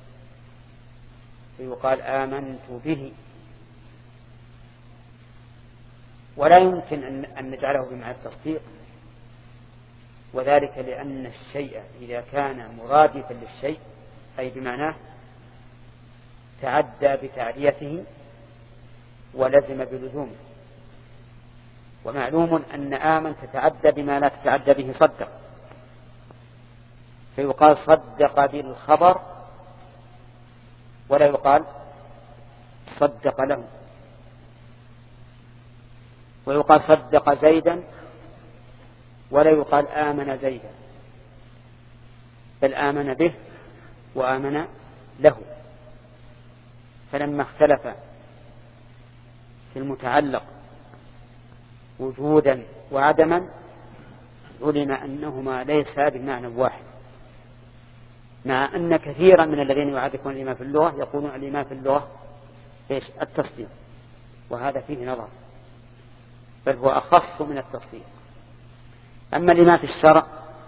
فيقال آمنت به. ولا يمكن أن نجعله بمعنى التصديق، وذلك لأن الشيء إذا كان مرادفا للشيء أي بمعناه تعدى بتعديته ولزم بلزومه. ومعلوم أن آمن تتعدى بما لا تتعدى به صدق، فيقال صدق بالخبر ولا يقال صدق له. ويقال صدق زيدا ولا يقال آمن زيدا، بل آمن به وآمن له. فلما اختلف في المتعلق وجودا وعدما علم أنهما ليسا بمعنى واحد، مع أن كثيرا من الذين يعرفون الإيمان في اللغة يقولون الإيمان في اللغة إيش؟ التصديق، وهذا فيه نظر، بل هو أخص من التصديق. أما الإيمان في الشرع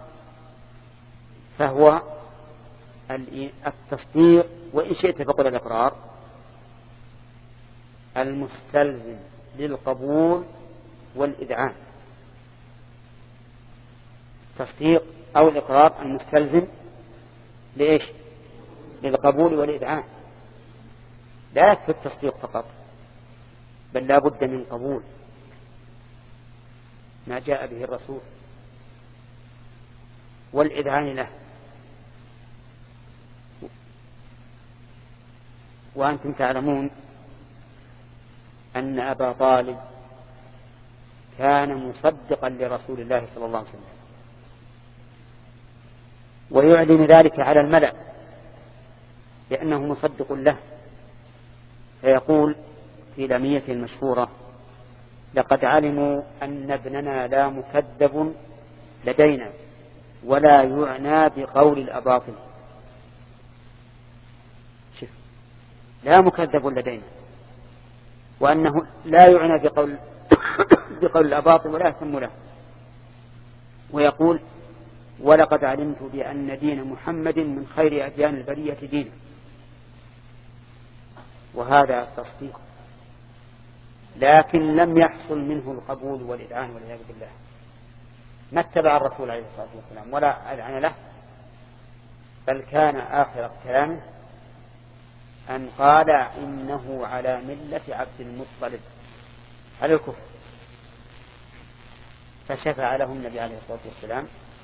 فهو التصديق، وإن شئت فقل الإقرار، المستلزم للقبول والإذعان. تصديق أو الإقرار المستلزم لإيش؟ للقبول والإذعان. لا يكفي التصديق فقط، بل لا بد من قبول ما جاء به الرسول والإذعان له. وأنتم تعلمون أن أبا طالب كان مصدقا لرسول الله صلى الله عليه وسلم، ويعلن ذلك على الملأ لأنه مصدق له، فيقول في لاميته المشهورة لقد علموا أن ابننا لا مكذب لدينا ولا يعنى بقول الأباطل. شوف، لا مكذب لدينا، وأنه لا يعنى بقول بقول الأباطل ولا يهتم له. ويقول ولقد علمت بأن دين محمد من خير أديان البرية دينا. وهذا تصديق، لكن لم يحصل منه القبول والإذعان والعياذ بالله. ما اتبع الرسول عليه الصلاة والسلام ولا أذعن له، بل كان آخر كلامه أن قال إنه على ملة عبد المطلب على الكفر، فشفع له النبي عليه الصلاة والسلام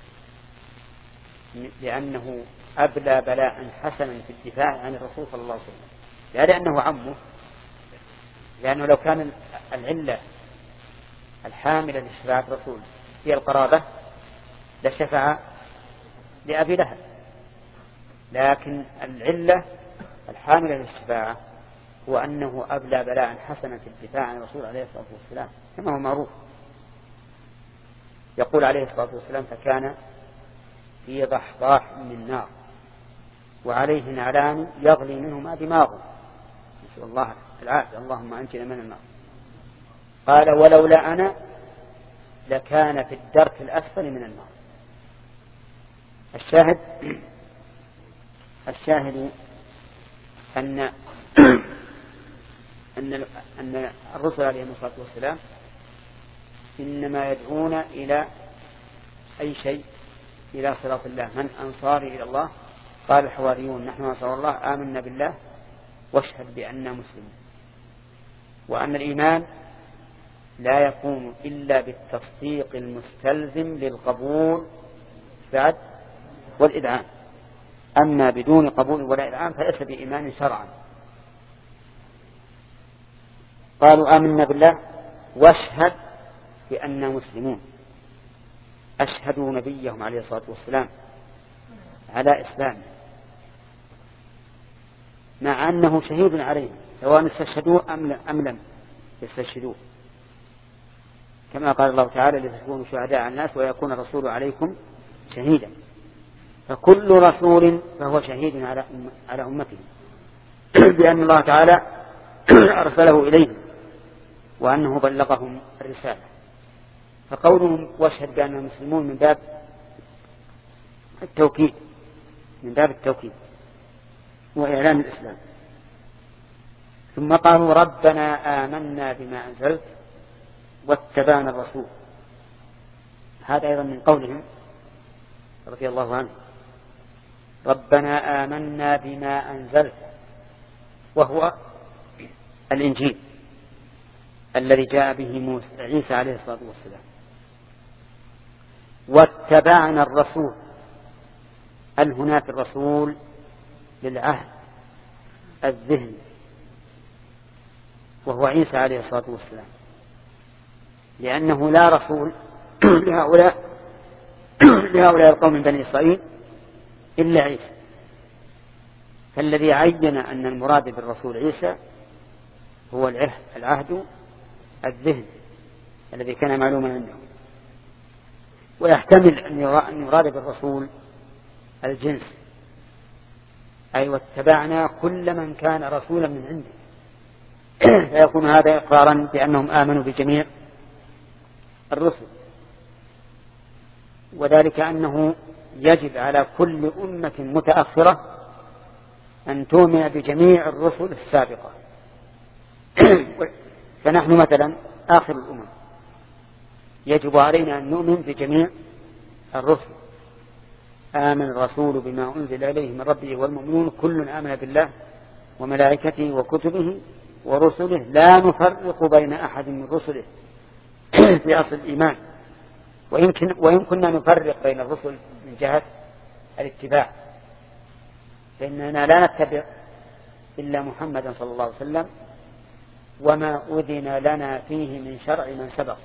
لأنه أبلى بلاء حسنا في الدفاع عن الرسول صلى الله عليه وسلم، لا لأنه عمه، لأنه لو كان العلة الحاملة لشفاعة الرسول هي القرابة لشفع لأبي لهب، لكن العلة الحاملة للشفاعة هو أنه أبلى بلاء حسنا في الدفاع عن الرسول عليه الصلاة والسلام كما هو معروف. يقول عليه الصلاة والسلام: فكان في ضحضاح من نار وعليه نعلان يغلي منهما دماغه، نسأل الله العافية، اللهم أنجنا من النار. قال: ولولا أنا لكان في الدرك الأسفل من النار. الشاهد الشاهد أن أن أن الرسل عليهم الصلاة والسلام إنما يدعون إلى أي شيء، إلى صراط الله. من أنصاري إلى الله؟ قال الحواريون: نحن أنصار الله، آمنا بالله واشهد بأننا مسلمون. وأن الإيمان لا يكون إلا بالتصديق المستلزم للقبول بعد والإذعان، أما بدون قبول ولا إذعان فليس بإيمان شرعا. قالوا: آمنا بالله واشهد بأننا مسلمون. أشهدوا نبيهم عليه الصلاة والسلام على إسلامه مع أنه شهيد عليهم، سواء استشهدوه أم لم يستشهدوه، كما قال الله تعالى: لتكونوا شهداء على الناس ويكون الرسول عليكم شهيدا. فكل رسول فهو شهيد على على أمته بأن الله تعالى أرسله إليهم وأنه بلغهم الرسالة. فقولهم واشهد بأننا مسلمون من باب التوكيد، من باب التوكيد وإعلان الإسلام. ثم قالوا: ربنا آمنا بما أنزلت واتبعنا الرسول. هذا أيضا من قولهم رضي الله عنه: ربنا آمنا بما أنزلت، وهو الإنجيل الذي جاء به موسى عيسى عليه الصلاة والسلام. واتبعنا الرسول، هل هناك الرسول للعهد الذهني وهو عيسى عليه الصلاة والسلام، لأنه لا رسول لهؤلاء لهؤلاء القوم من بني إسرائيل إلا عيسى. فالذي عين أن المراد بالرسول عيسى هو العهد الذهني الذي كان معلوما عندهم. ويحتمل أن يراد بالرسول الجنس، أي واتبعنا كل من كان رسولا من عنده، فيكون هذا إقرارا بأنهم آمنوا بجميع الرسل. وذلك أنه يجب على كل أمة متأخرة أن تؤمن بجميع الرسل السابقة. فنحن مثلا آخر الأمم يجب علينا أن نؤمن بجميع الرسل. آمن الرسول بما أنزل إليه من ربه والمؤمنون كل آمن بالله وملائكته وكتبه ورسله لا نفرق بين أحد من رسله في أصل الإيمان. ويمكن وإن كنا نفرق بين الرسل من جهة الاتباع، فإننا لا نتبع إلا محمدا صلى الله عليه وسلم وما أذن لنا فيه من شرع من سبق.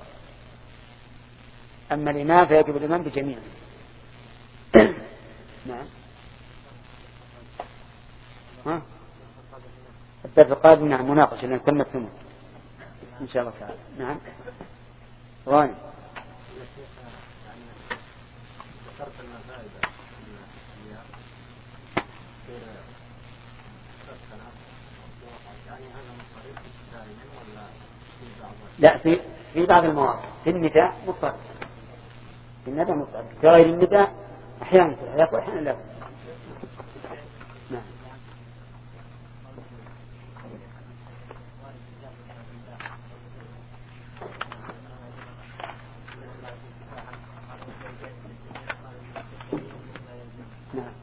أما الإيمان فيجب الإيمان بجميع. نعم. ها؟ الدرس القادم نعم مناقشة لأن كلمة ثمن إن شاء الله تعالى. نعم. غاني. لا، في في بعض المواقف في النداء مطلق، في النداء مطلق، في غير النداء أحيانا في الحياة وأحيانا لا. نعم. نعم.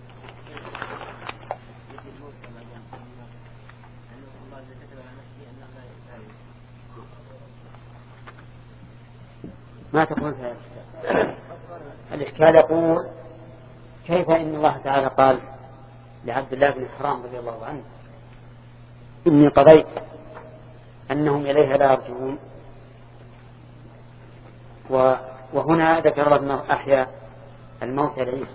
ما تقول في الإشكال؟ الإشكال يقول: كيف إن الله تعالى قال لعبد الله بن حرام رضي الله عنه: إني قضيت أنهم إليها لا يرجعون، وهنا ذكر أنه أحيا الموت لعيسى.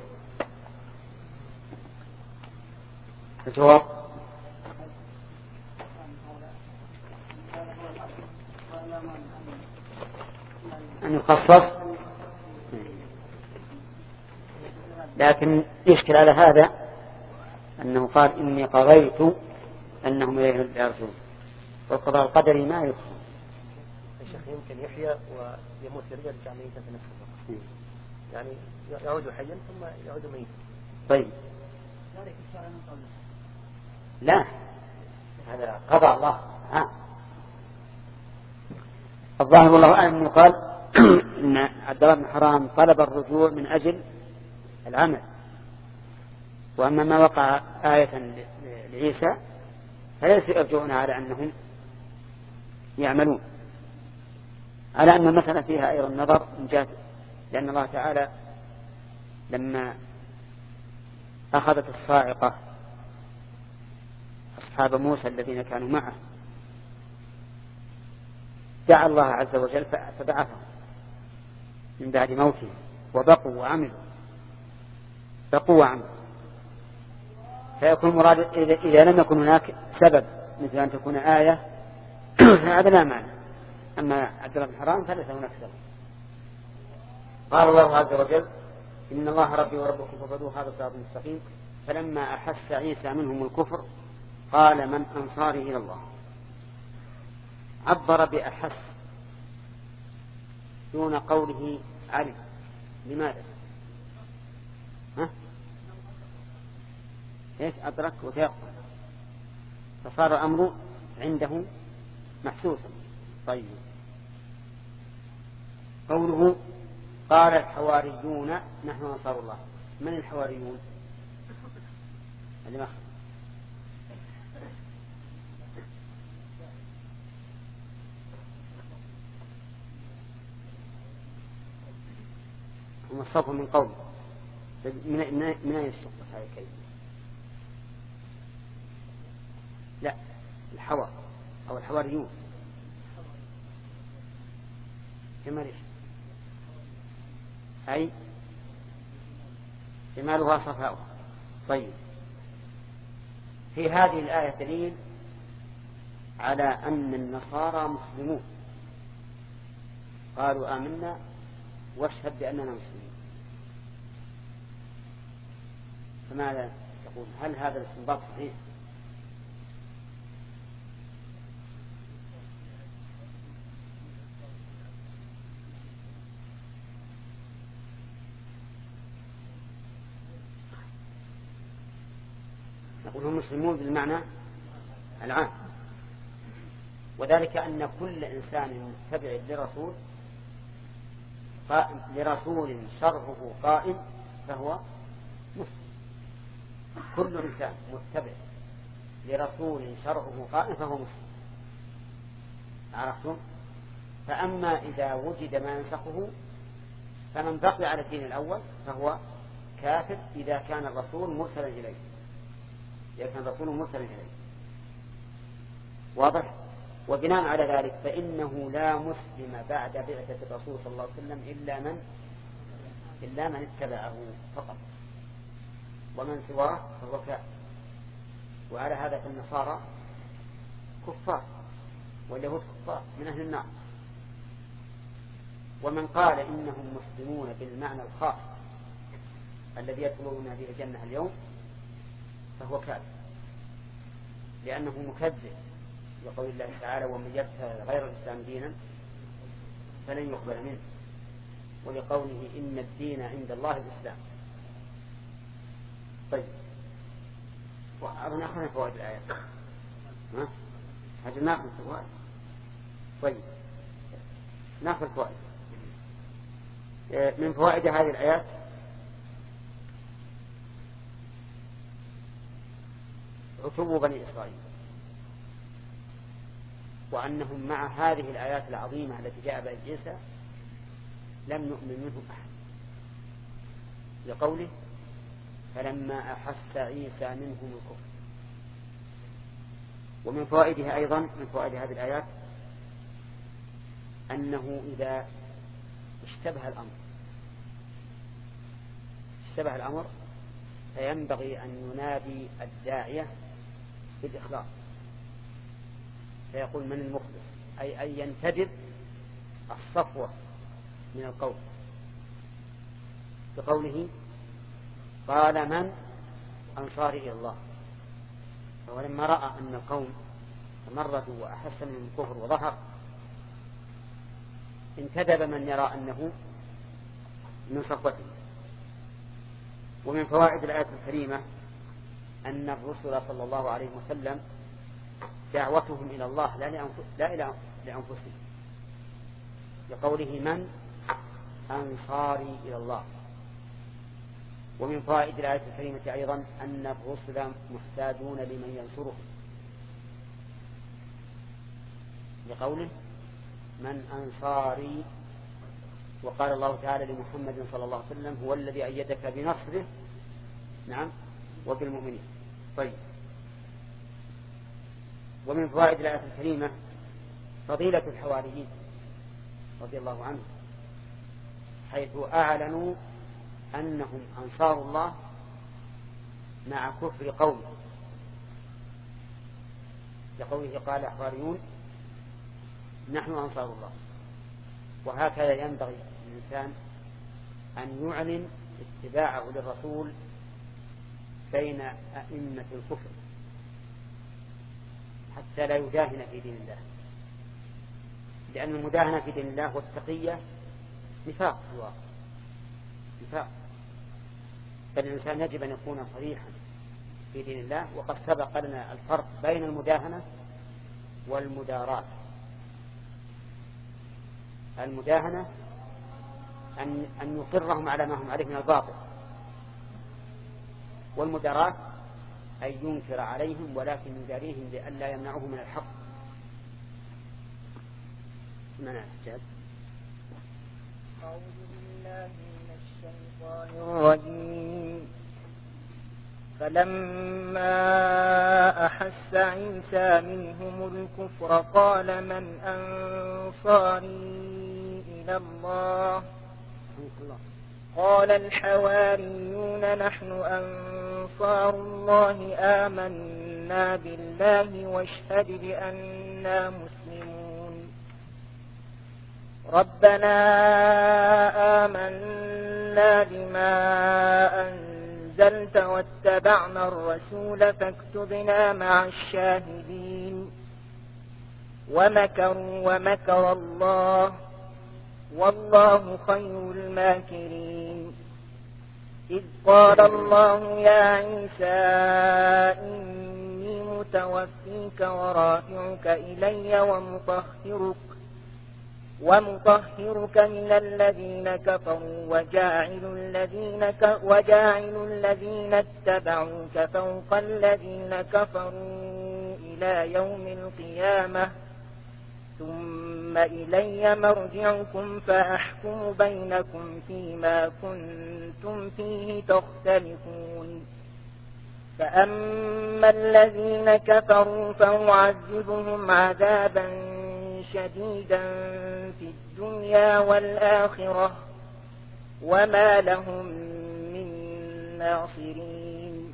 الجواب: مخصص، لكن يشكل على هذا أنه قال إني قضيت أنهم إليه يرجعون، والقضاء القدري ما يدخل. الشيخ يمكن يحيى ويموت يرجع ميتا في نفس الوقت، يعني يعود حيا ثم يعود ميتا. طيب لا، هذا قضاء الله. ها. الظاهر والله أعلم يقال إن عبد الله بن حرام طلب الرجوع من أجل العمل، وأما ما وقع آية لعيسى فليس يرجعون على أنهم يعملون، على أن المسألة فيها أيضا نظر من جهة، لأن الله تعالى لما أخذت الصاعقة أصحاب موسى الذين كانوا معه دعا الله عز وجل فبعثهم من بعد موته وبقوا وعملوا بقوا وعملوا، فيكون مراد إذا لم يكن هناك سبب مثل أن تكون آية فهذا لا معنى. أما عبد الله بن حرام فليس هناك سبب. قال الله عز وجل إن الله ربي وربكم فاعبدوه هذا صراط مستقيم. فلما أحس عيسى منهم الكفر قال من أنصاري إلى الله. عبر بأحس دون قوله علم. لماذا؟ ها؟ إيش؟ أدرك وتيقن، فصار الأمر عنده محسوسا. طيب، قوله قال الحواريون نحن أنصار الله. من الحواريون؟ اللي هم الصف من قوم. من من أين الشقة هذه الكلمة؟ لا، الحوار أو الحواريون جمال أي جمالها صفاؤها. طيب، في هذه الآية دليل على أن النصارى مسلمون، قالوا آمنا واشهد بأننا مسلمين. فماذا تقول؟ هل هذا الاستنباط صحيح؟ نقول هم مسلمون بالمعنى العام، وذلك أن كل إنسان متبع لرسول لرسول شرعه قائم فهو مسلم. كل إنسان متبع لرسول شرعه قائم فهو مسلم. عرفتم؟ فأما إذا وجد ما ينسخه فمن بقي على الدين الأول فهو كافر إذا كان الرسول مرسلا إليه، إذا كان الرسول مرسلا إليه. واضح؟ وبناء على ذلك فإنه لا مسلم بعد بعثة الرسول صلى الله عليه وسلم إلا من إلا من اتبعه فقط، ومن سواه فهو كافر. وعلى هذا فالنصارى كفار واليهود كفار من أهل النار. ومن قال إنهم مسلمون بالمعنى الخاص الذي يدخلون به الجنة اليوم فهو كافر، لأنه مكذب لقول الله تعالى ومن يبتغي غير الإسلام دينا فلن يقبل منه، ولقوله إن الدين عند الله الإسلام. طيب، وأخذنا فوائد الآيات. ها؟ هذا ناخذ فوائد. طيب، ناخذ فوائد. من فوائد هذه الآيات عتو بني إسرائيل، وأنهم مع هذه الآيات العظيمة التي جاء بها عيسى لم نؤمن منهم أحد، لقوله فلما أحس عيسى منهم الكفر. ومن فوائدها أيضا من فوائد هذه الآيات أنه إذا اشتبه الأمر اشتبه الأمر فينبغي أن ينادي الداعية بالإخلاص، فيقول من المخلص، أي أن ينتدب الصفوة من القول بقوله قال من أنصاري إلى الله. ولما رأى أن القوم تمردوا وأحس من الكفر وظهر انتدب من يرى أنه من صفوته. ومن فوائد الآية الكريمة أن الرسل صلى الله عليه وسلم دعوتهم إلى الله لا إلى لأنفسهم، لقوله من أنصاري إلى الله. ومن فوائد الآية الكريمة أيضا أن الرسل محتاجون لمن ينصرهم، لقوله من أنصاري. وقال الله تعالى لمحمد صلى الله عليه وسلم هو الذي أيدك بنصره نعم وبالمؤمنين. طيب. ومن فوائد الآية الكريمة فضيلة الحواريين رضي الله عنهم، حيث أعلنوا أنهم أنصار الله مع كفر قوم، لقوله قال الحواريون نحن أنصار الله. وهكذا ينبغي للإنسان أن يعلن اتباعه للرسول بين أئمة الكفر حتى لا يداهن في دين الله، لأن المداهنة في دين الله والتقية نفاق في الواقع، نفاق. فالإنسان يجب أن يكون صريحا في دين الله. وقد سبق لنا الفرق بين المداهنة والمداراة. المداهنة أن أن يقرهم على ما هم عليه من الباطل، والمداراة أن ينكر عليهم ولكن يداريهم لئلا يمنعه من الحق. منع الحجاج. أعوذ بالله من الشيطان الرجيم. فلما أحس عيسى منهم الكفر قال من أنصاري إلى الله قال الحواريون نحن أنصار الله آمنا بالله واشهد بأننا مسلمون. ربنا آمنا بما أنزلت واتبعنا الرسول فاكتبنا مع الشاهدين. ومكروا ومكر الله والله خير الماكرين. إذ قال الله يا عيسى إني متوفيك ورافعك إلي ومطهرك ومطهرك من الذين كفروا وجاعل الذين ك... وجاعل الذين اتبعوك فوق الذين كفروا إلى يوم القيامة ثم إلي مرجعكم فأحكم بينكم فيما كنتم فيه تختلفون. فأما الذين كفروا فأعذبهم عذابا شديدا في الدنيا والآخرة وما لهم من ناصرين.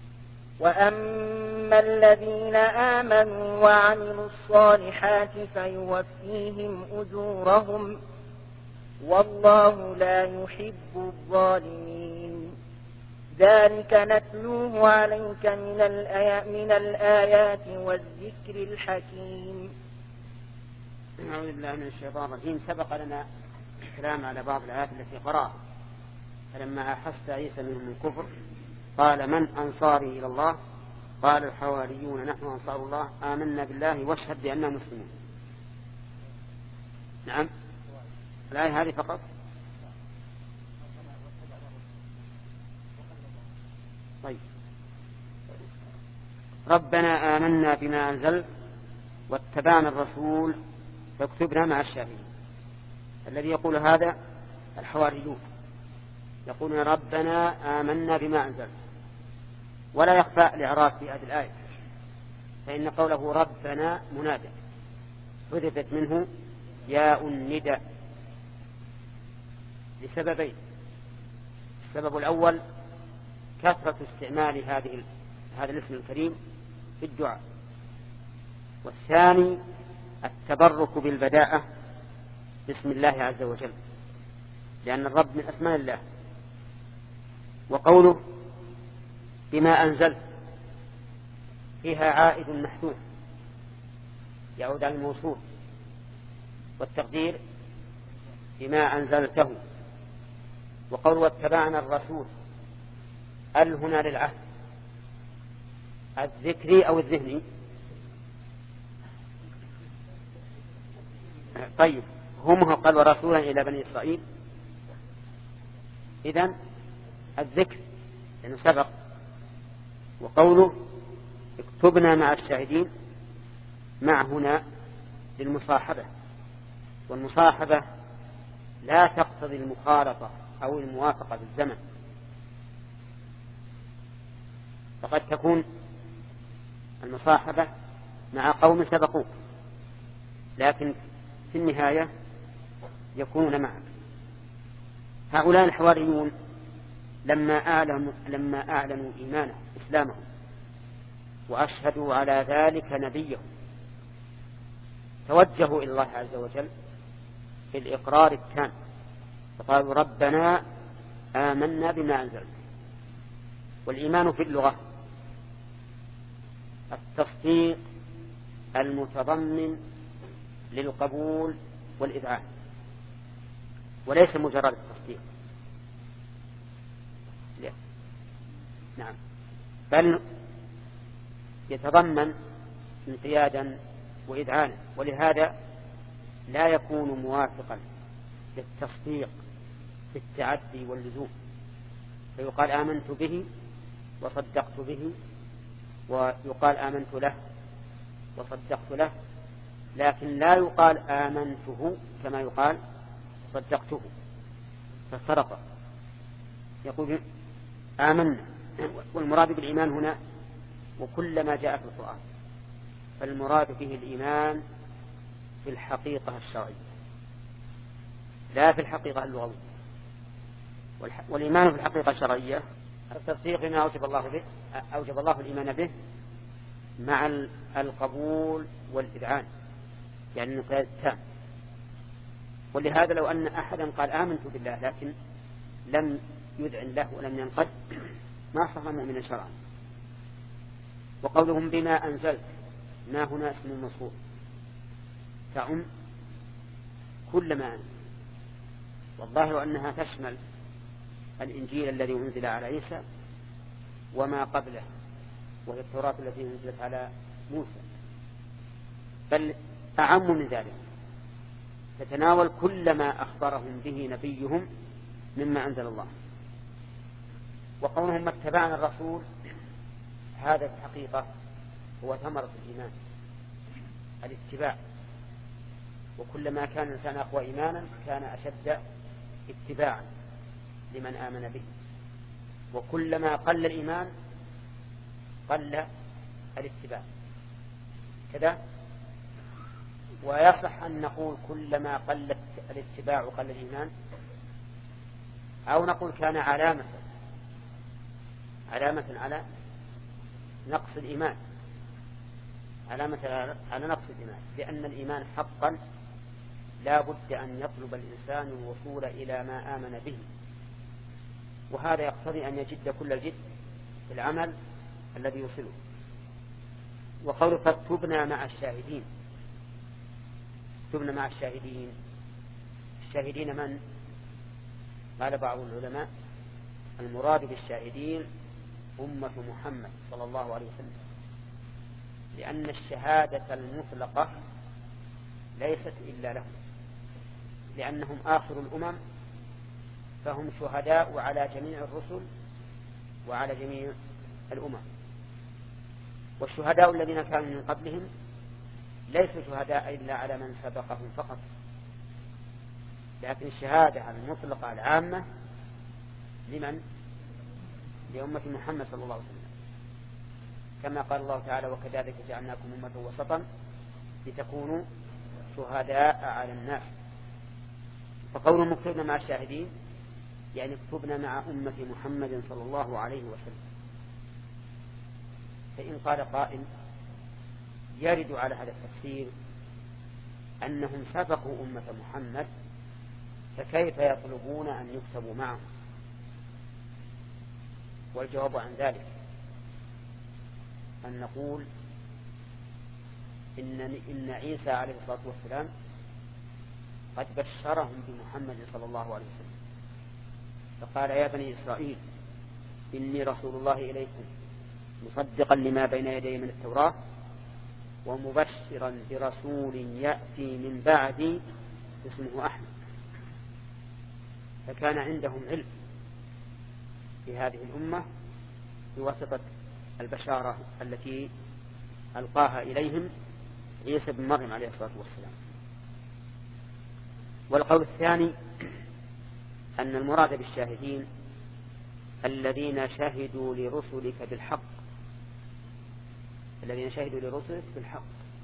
وأما الذين آمنوا وعملوا الصالحات فيوفيهم أجورهم والله لا يحب الظالمين. ذلك نتلوه عليك من الآيات, من الآيات والذكر الحكيم. أعوذ بالله من الشيطان الرجيم. سبق لنا الكلام على بعض الآيات التي قرأها. فلما أحس عيسى منهم الكفر قال من أنصاري إلى الله قال الحواريون نحن أنصار الله آمنا بالله واشهد بأننا مسلمون. نعم الآية هذه فقط. طيب. ربنا آمنا بما أنزلت واتبعنا الرسول فاكتبنا مع الشاهدين. الذي يقول هذا الحواريون يقولون ربنا آمنا بما أنزلت، ولا يخفى الإعراب في هذه الآية، فإن قوله ربنا منادى حذفت منه ياء الندى لسببين. السبب الأول كثرة استعمال هذه هذا الاسم الكريم في الدعاء، والثاني التبرك بالبداءة باسم الله عز وجل، لأن الرب من أسماء الله. وقوله بما أنزلت فيها عائد محذوف يعود على الموصول، والتقدير بما أنزلته. وقول واتبعنا الرسول ال هنا للعهد الذكري أو الذهني؟ طيب هم قال ورسولا إلى بني إسرائيل، إذن الذكر لأنه سبق. وقوله اكتبنا مع الشاهدين، مع هنا للمصاحبة، والمصاحبة لا تقتضي المخالطة أو الموافقة بالزمن، فقد تكون المصاحبة مع قوم سبقوك لكن في النهاية يكون معك. هؤلاء الحواريون لما أعلنوا, لما أعلنوا إيمانهم إسلامهم وأشهدوا على ذلك نبيهم توجهوا إلى الله عز وجل في الإقرار التام، فقالوا ربنا آمنا بما أنزلت. والإيمان في اللغة التصديق المتضمن للقبول والإذعان، وليس مجرد التصديق. نعم، بل يتضمن انقيادا وإذعانا، ولهذا لا يكون موافقا للتصديق بالتعدي واللزوم، فيقال آمنت به وصدقت به، ويقال آمنت له وصدقت له، لكن لا يقال آمنته كما يقال صدقته، ففرق. يقول آمنا، والمراد بالإيمان هنا وكل ما جاء في القرآن، فالمراد به الإيمان في الحقيقة الشرعية لا في الحقيقة اللغوية. والإيمان في الحقيقة الشرعية التصديق بما أوجب الله به أوجب الله الإيمان به مع القبول والإذعان، يعني الانقياد التام. ولهذا لو أن أحدا قال آمنت بالله لكن لم يذعن له ولم ينقد ما صار مؤمنا شرعا. وقولهم بما أنزلت، ما هنا اسم موصول تعم كل ما أنزل، والظاهر أنها تشمل الإنجيل الذي أنزل على عيسى وما قبله، وهي التوراة التي أنزلت على موسى، بل أعم من ذلك، تتناول كل ما أخبرهم به نبيهم مما أنزل الله. وقولهم ما اتبعنا الرسول، هذا في الحقيقة هو ثمرة الإيمان، الاتباع، وكلما كان الإنسان أقوى إيمانا كان أشد اتباعا لمن آمن به، وكلما قل الإيمان قل الاتباع كذا. ويصح أن نقول كلما قل الاتباع قل الإيمان، أو نقول كان علامة علامة على نقص الإيمان، علامة على نقص الإيمان، لأن الإيمان حقا لا بد أن يطلب الإنسان الوصول إلى ما آمن به، وهذا يقتضي أن يجد كل الجد في العمل الذي يوصله. وقول فاكتبنا مع الشاهدين، اكتبنا مع الشاهدين، الشاهدين من؟ قال بعض العلماء المراد بالشاهدين أمة محمد صلى الله عليه وسلم، لأن الشهادة المطلقة ليست إلا لهم، لأنهم آخر الأمم، فهم شهداء على جميع الرسل وعلى جميع الأمم. والشهداء الذين كانوا من قبلهم ليسوا شهداء إلا على من سبقهم فقط، لكن الشهادة المطلقة العامة لمن؟ لأمة محمد صلى الله عليه وسلم، كما قال الله تعالى وكذلك جعلناكم أمة وسطا لتكونوا شهداء على الناس. فقولهم اكتبنا مع الشاهدين يعني اكتبنا مع أمة محمد صلى الله عليه وسلم. فإن قال قائل يرد على هذا التفسير أنهم سبقوا أمة محمد فكيف يطلبون أن يكتبوا معهم؟ والجواب عن ذلك أن نقول إن, إن عيسى عليه الصلاة والسلام قد بشرهم بمحمد صلى الله عليه وسلم، فقال يا بني إسرائيل إني رسول الله إليكم مصدقا لما بين يدي من التوراة ومبشرا برسول يأتي من بعدي اسمه أحمد. فكان عندهم علم في هذه الأمة بواسطة البشارة التي ألقاها إليهم عيسى بن مريم عليه الصلاة والسلام. والقول الثاني أن المراد بالشاهدين الذين شهدوا لرسلك بالحق، الذين شهدوا لرسلك بالحق،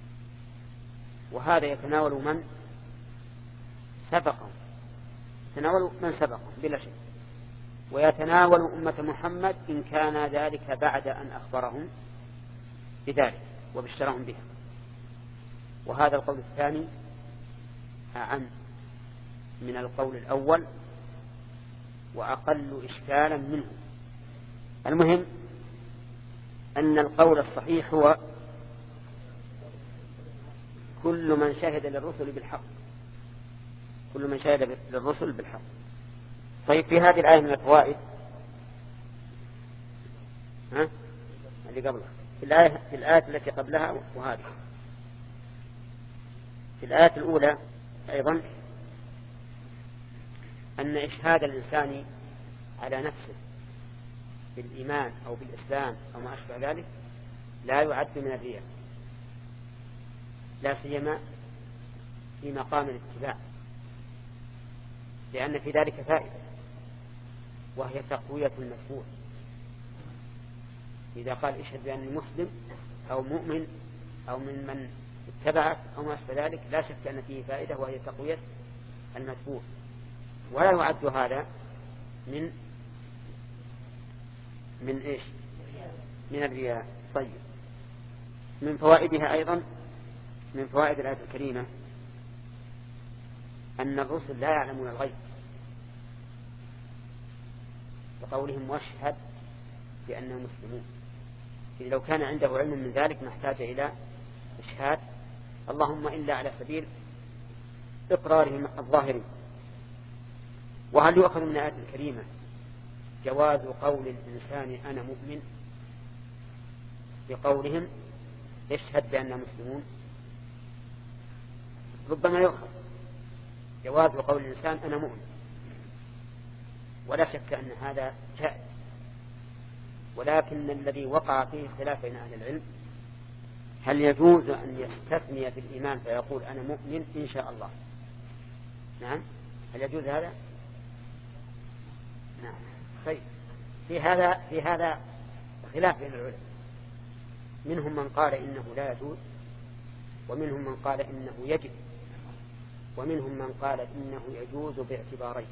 وهذا يتناول من سبقهم، يتناول من سبقهم بلا شك، ويتناول أمة محمد إن كان ذلك بعد أن أخبرهم بذلك وبشرهم بها. وهذا القول الثاني أعم من القول الأول وأقل إشكالا منه. المهم أن القول الصحيح هو كل من شهد للرسل بالحق، كل من شهد للرسل بالحق. طيب في هذه الآية من الفوائد، ها اللي قبلها، في الآية في الآية التي قبلها وهذه، في الآية الأولى أيضا أن إشهاد الإنسان على نفسه بالإيمان أو بالإسلام أو ما أشبه ذلك لا يعد من الرياء، لا سيما في مقام الاتباع، لأن في ذلك فائدة وهي تقوية المذكور. إذا قال اشهد بأني مسلم أو مؤمن أو من من اتبعك أو ما أشبه ذلك لا شك أن فيه فائدة وهي تقوية المذكور، ولا يعد هذا من من إيش من الرياء. طيب من فوائدها أيضا، من فوائد الآية الكريمة أن الرسل لا يعلمون الغيب، بقولهم واشهد بأنهم مسلمون. إذ لو كان عنده علم من ذلك ما احتاج إلى إشهاد، اللهم إلا على سبيل إقرارهم الظاهري. وهل يؤخذ من الآية الكريمة جواز قول الإنسان أنا مؤمن بقولهم اشهد بأننا مسلمون؟ ربما يؤخذ جواز قول الإنسان أنا مؤمن، ولا شك أن هذا جائز، ولكن الذي وقع فيه خلاف بين أهل العلم هل يجوز أن يستثني في الإيمان فيقول أنا مؤمن إن شاء الله؟ نعم، هل يجوز هذا؟ نعم. طيب في هذا في هذا خلاف بين العلماء، منهم من قال إنه لا يجوز، ومنهم من قال إنه يجب، ومنهم من قال إنه يجوز باعتبارين.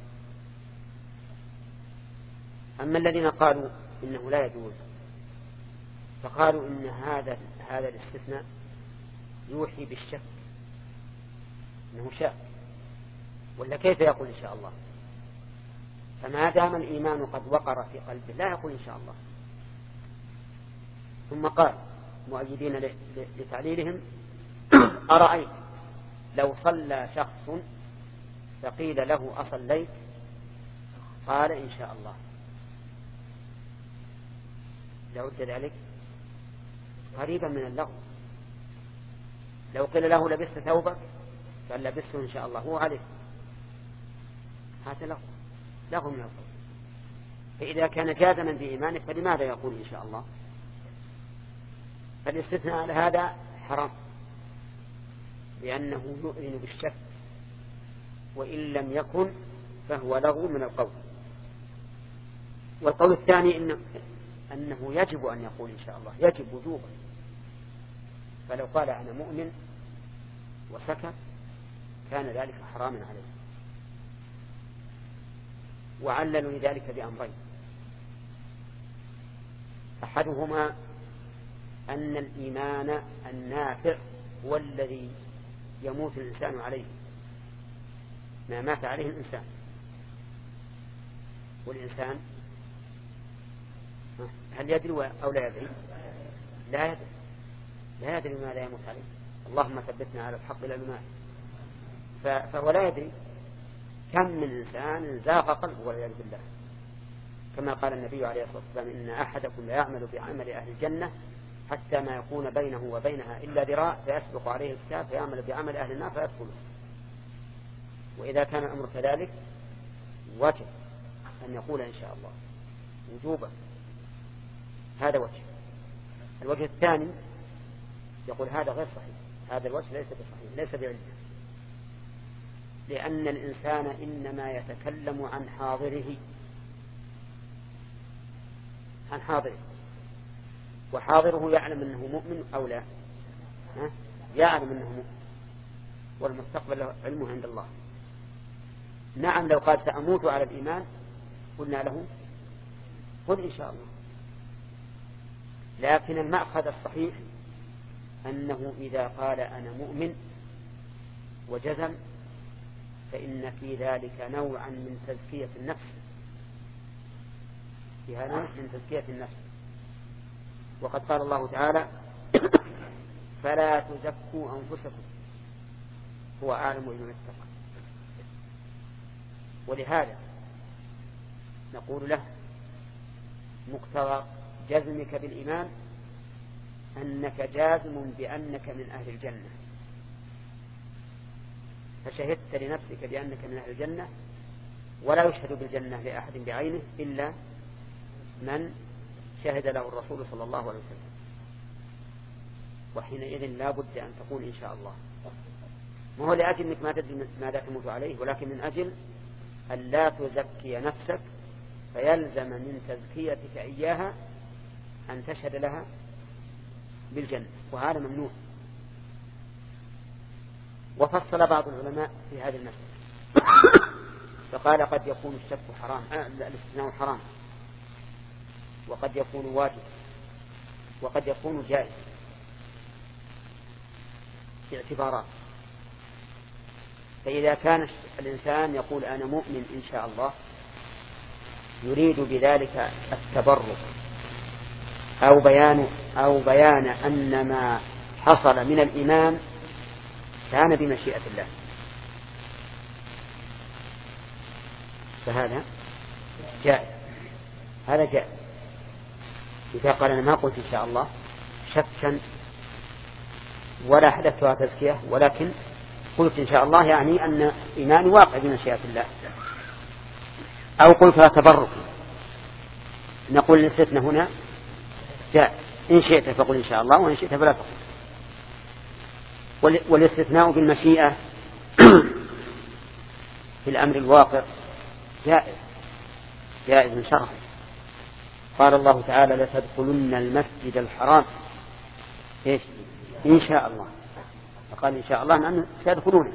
أما الذين قالوا إنه لا يجوز فقالوا إن هذا هذا الاستثناء يوحي بالشك، إنه شاك، ولا كيف يقول إن شاء الله؟ فما دام الإيمان قد وقر في قلبه لا يقول إن شاء الله. ثم قال مؤيدين لتعليلهم أرأيت لو صلى شخص فقيل له أصليت قال إن شاء الله، لعد ذلك قريبا من اللغو. لو قيل له لبست ثوبك قال لبسته إن شاء الله هو عليه، هذا لغو لغو من القول. فإذا كان جازما بإيمانه فلماذا يقول إن شاء الله؟ فالاستثناء على هذا حرام، لأنه يؤذن بالشك، وإن لم يكن فهو لغو من القول. والقول الثاني إنه, أنه يجب أن يقول إن شاء الله، يجب وجوبا، فلو قال أنا مؤمن وسكت كان ذلك حراما عليه. وعللوا لذلك بأمرين، أحدهما أن الإيمان النافع هو الذي يموت الإنسان عليه، ما مات عليه الإنسان، والإنسان هل يدري أو لا يدري؟ لا يدري، لا يدري ماذا يموت عليه. اللهم ثبتنا على الحق إلى الممات. فهو لا يدري. كم من إنسان زاغ قلبه والعياذ بالله، كما قال النبي عليه الصلاة والسلام إن أحدكم لا يعمل بعمل أهل الجنة حتى ما يكون بينه وبينها إلا ذراع فيسبق عليه الكتاب فيعمل بعمل أهل النار فيدخله. وإذا كان الأمر كذلك وجب أن يقول إن شاء الله وجوبا. هذا وجه. الوجه الثاني يقول هذا غير صحيح، هذا الوجه ليس بصحيح، ليس بعلم، لأن الإنسان إنما يتكلم عن حاضره، عن حاضره، وحاضره يعلم أنه مؤمن أو لا، ها؟ يعلم أنه مؤمن، والمستقبل له علمه عند الله. نعم لو قال سأموت على الإيمان قلنا له قل إن شاء الله، لكن المأخذ الصحيح أنه إذا قال أنا مؤمن وجزم فإن في ذلك نوعا من تزكية النفس، فيها نوع من تزكية النفس. وقد قال الله تعالى فلا تزكوا أنفسكم هو أعلم بمن اتقى. ولهذا نقول له مقتضى جزمك بالإيمان أنك جازم بأنك من أهل الجنة، فشهدت لنفسك بأنك من أهل الجنة، ولا يشهد بالجنة لأحد بعينه إلا من شهد له الرسول صلى الله عليه وسلم. وحينئذ لا بد أن تقول إن شاء الله، ما هو لأجل أنك ما تدري ماذا تموت عليه، ولكن من أجل أن لا تزكي نفسك، فيلزم من تزكيتك إياها أن تشهد لها بالجنة، وهذا ممنوع. وفصل بعض العلماء في هذه المسألة فقال قد يكون الشك حرام، آه الاستثناء حرام، وقد يكون واجب، وقد يكون جائز باعتبارات. فإذا كان الإنسان يقول أنا مؤمن إن شاء الله يريد بذلك التبرك أو بيان أو بيان أن ما حصل من الإيمان كان بمشيئة الله، فهذا جائز، هذا جائز. إذا قال أنا ما قلت إن شاء الله شكا ولا حدثتها تزكية، ولكن قلت إن شاء الله يعني أن إيماني واقع بمشيئة الله، أو قلتها تبرك، نقول الاستثناء هنا جاء إن شئت فقل إن شاء الله وإن شئت فلا تقل. والاستثناء بالمشيئة في الأمر الواقع جائز، جائز من شرعه. قال الله تعالى لتدخلن المسجد الحرام إيش إن شاء الله، فقال إن شاء الله أنه سيدخلونه،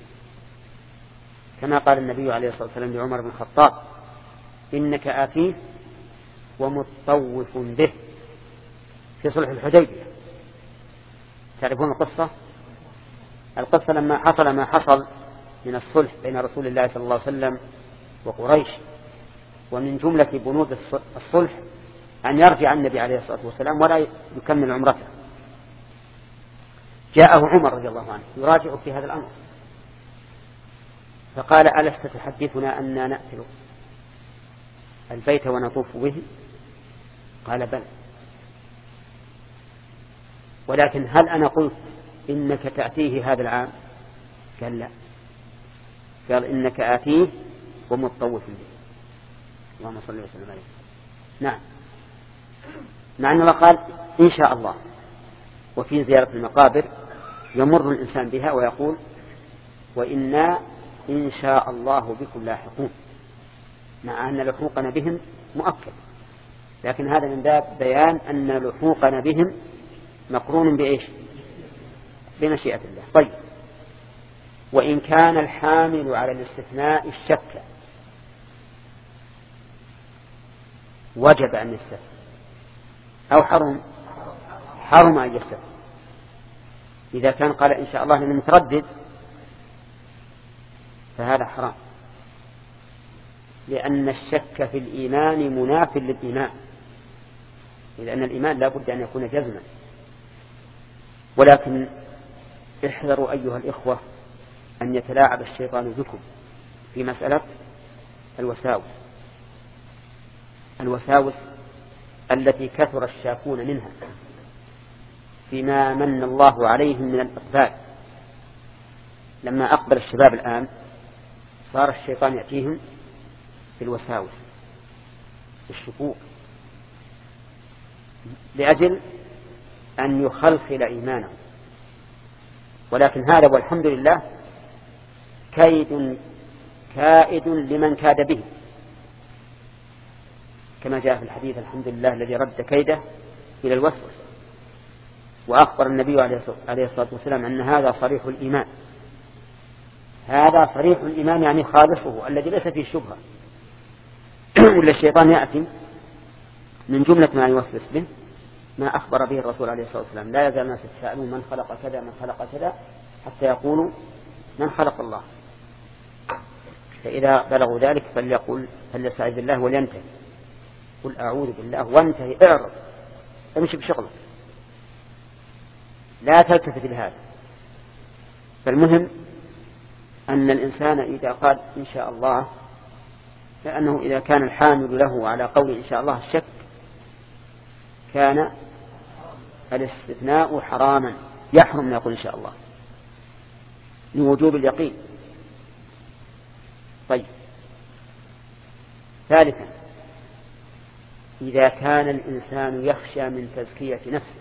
كما قال النبي عليه الصلاة والسلام لعمر بن الخطاب إنك آتيه ومطوف به في صلح الحديبية. تعرفون القصة؟ القصة لما حصل ما حصل من الصلح بين رسول الله صلى الله عليه وسلم وقريش، ومن جملة بنود الصلح أن يرجع النبي عليه الصلاة والسلام ولا يكمل عمرته. جاءه عمر رضي الله عنه يراجع في هذا الأمر، فقال ألست تحدثنا أننا نأتي البيت ونطوف به؟ قال بل، ولكن هل أنا قلت إنك تأتيه هذا العام؟ قال لا، قال إنك آتيه ومطوف به. اللهم صل وسلم عليه. نعم، مع أن الله قال إن شاء الله. وفي زيارة المقابر يمر الإنسان بها ويقول وإنا إن شاء الله بكم لاحقون، مع أن لحوقنا بهم مؤكد، لكن هذا من باب بيان أن لحوقنا بهم مقرون بإيش؟ بمشيئة الله. طيب، وإن كان الحامل على الاستثناء الشك وجب أن يستثنى أو حرم حرم أن يستثنى. إذا كان قال إن شاء الله لمن متردد فهذا حرام، لأن الشك في الإيمان مناف للإيمان، لأن الإيمان لا بد أن يكون جزما. ولكن احذروا أيها الإخوة أن يتلاعب الشيطان بكم في مسألة الوساوس الوساوس التي كثر الشاكون منها فيما من الله عليهم من الإقبال. لما أقبل الشباب الآن صار الشيطان يأتيهم بالوساوس بالشكوك لأجل أن يخلخل إيمانه. ولكن هذا والحمد لله كيد كائد لمن كاد به، كما جاء في الحديث الحمد لله الذي رد كيده إلى الوسوس. وأخبر النبي عليه الصلاة والسلام أن هذا صريح الإيمان، هذا صريح الإيمان يعني خالصه الذي ليس فيه شبهة. ولا الشيطان يأتي من جملة ما يوسوس به ما أخبر به الرسول عليه الصلاة والسلام: لا يزال الناس يتساءلون من خلق كذا من خلق كذا حتى يقولوا من خلق الله. فإذا بلغوا ذلك فليقول فليستعذ بالله ولينتهي، قل أعوذ بالله وانتهي، اعرض امشي بشغلك، لا تلتفت لهذا. فالمهم أن الإنسان إذا قال إن شاء الله، لأنه إذا كان الحامل له على قول إن شاء الله الشك كان الاستثناء حراما، يحرم أن يقول إن شاء الله لوجوب اليقين. طيب، ثالثا إذا كان الإنسان يخشى من تزكية نفسه،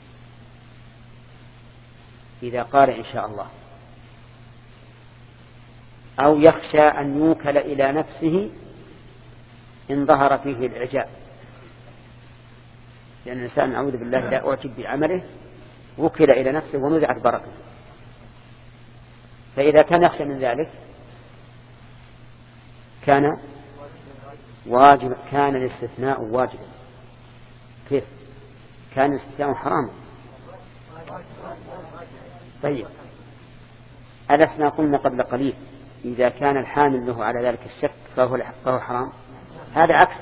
إذا قال إن شاء الله، أو يخشى أن يوكل إلى نفسه إن ظهر فيه الإعجاب، لأن الإنسان نعوذ بالله لا أعجب بعمله وكل إلى نفسه ونزعت بركته. فإذا كان يخشى من ذلك كان واجب، كان الاستثناء واجبا. كيف؟ كان الاستثناء حراما. طيب، ألسنا قلنا قبل قليل إذا كان الحامل له على ذلك الشك فهو, فهو حرام؟ هذا عكس،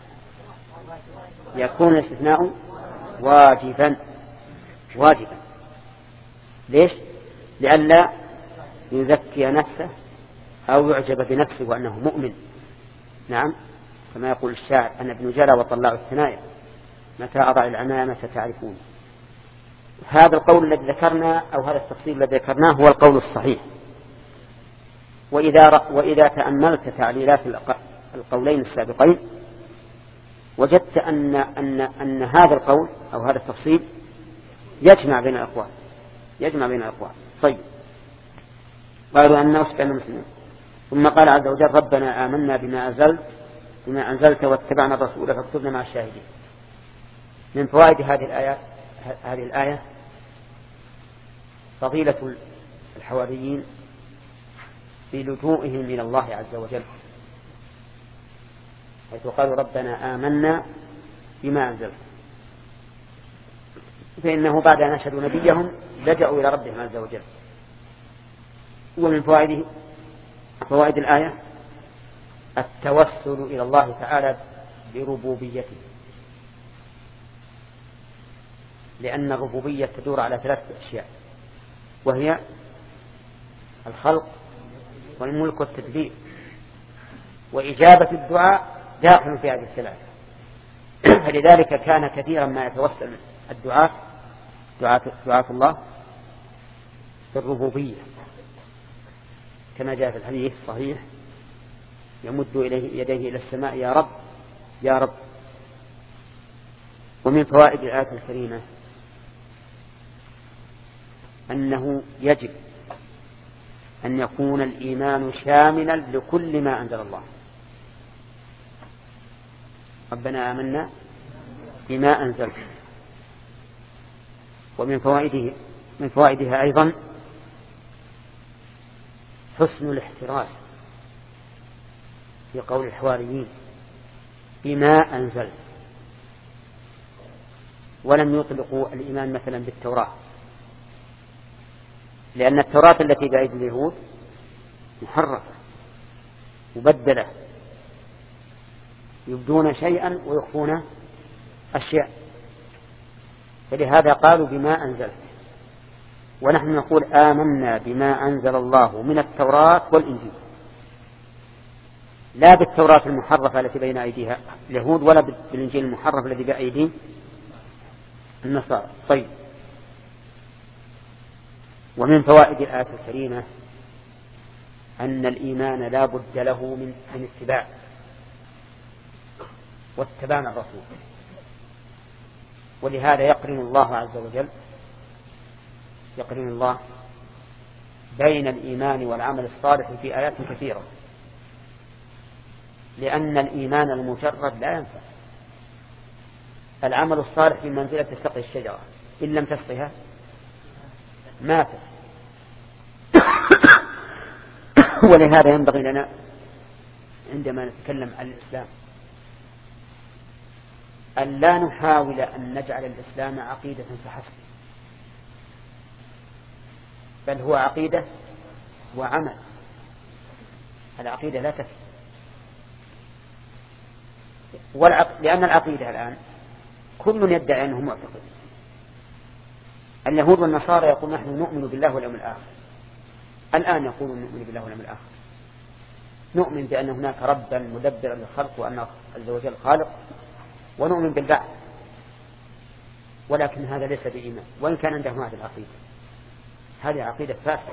يكون الاستثناء واجبا واجبا. ليش؟ لئلا يزكي نفسه أو يعجب بنفسه وأنه مؤمن. نعم، كما يقول الشاعر: أنا ابن جلى وطلع الثنايا متى أضع العمامة تعرفون. هذا القول الذي ذكرنا أو هذا التفصيل الذي ذكرناه هو القول الصحيح. وإذا, وإذا تأملت تعليلات القولين السابقين وجدت أن, أن, أن هذا القول أو هذا التفصيل يجمع بين الأقوال يجمع بين الأقوال. طيب، قالوا أننا وسكن مسلمين. ثم قال عز وجل: ربنا آمنا بما أنزلت بما أنزلت واتبعنا الرسول فاكتبنا مع الشاهدين. من فوائد هذه الآية هذه الآية فضيلة الحواريين في لجوئهم إلى الله عز وجل، حيث قالوا: ربنا آمنا بما أنزلت، فإنه بعد أن أشهدوا نبيهم لجأوا إلى ربهم عز وجل. ومن فوائده فوائد الآية التوسل إلى الله تعالى بربوبيته، لأن الربوبية تدور على ثلاثة أشياء، وهي الخلق والملك والتدبير، وإجابة الدعاء داخل في هذه الثلاثة. فلذلك كان كثيرا ما يتوسل الدعاء دعاء, دعاء الله بالربوبية، كما جاء في الحديث الصحيح: يمد إليه يديه إلى السماء يا رب يا رب. ومن فوائد الآية الكريمة أنه يجب أن يكون الإيمان شاملا لكل ما أنزل الله. ربنا آمنا بما أنزلت. ومن فوائده من فوائدها أيضا حسن الاحتراز في قول الحواريين بما أنزلت، ولم يطلقوا الإيمان مثلا بالتوراة، لأن التوراة التي بأيدي اليهود محرفة مبدلة يبدون شيئا ويخفون أشياء، فلهذا قالوا بما أنزل. ونحن نقول آمنا بما أنزل الله من التوراة والإنجيل، لا بالتوراة المحرفة التي بين أيديها اليهود ولا بالإنجيل المحرف الذي بأيدي النصارى. طيب، ومن فوائد الآية الكريمة أن الإيمان لا بد له من من اتباع، واتبعنا الرسول، ولهذا يقرن الله عز وجل يقرن الله بين الإيمان والعمل الصالح في آيات كثيرة، لأن الإيمان المجرد لا ينفع. العمل الصالح في منزلة سقي الشجرة، إن لم تسقها ماتت. ولهذا ينبغي لنا عندما نتكلم عن الإسلام أن لا نحاول أن نجعل الإسلام عقيدة فحسب، بل هو عقيدة وعمل. العقيدة لا تكفي، لأن العقيدة الآن كل يدعي أنه معتقد. اليهود والنصارى يقول نحن نؤمن بالله واليوم الآخر، الآن يقولون نؤمن بالله واليوم الآخر، نؤمن بأن هناك ربا مدبرا للخلق وأن عز وجل خالق، ونؤمن بالبعث، ولكن هذا ليس بإيمان، وإن كان عندهم هذه العقيدة. هذه عقيدة فاسدة،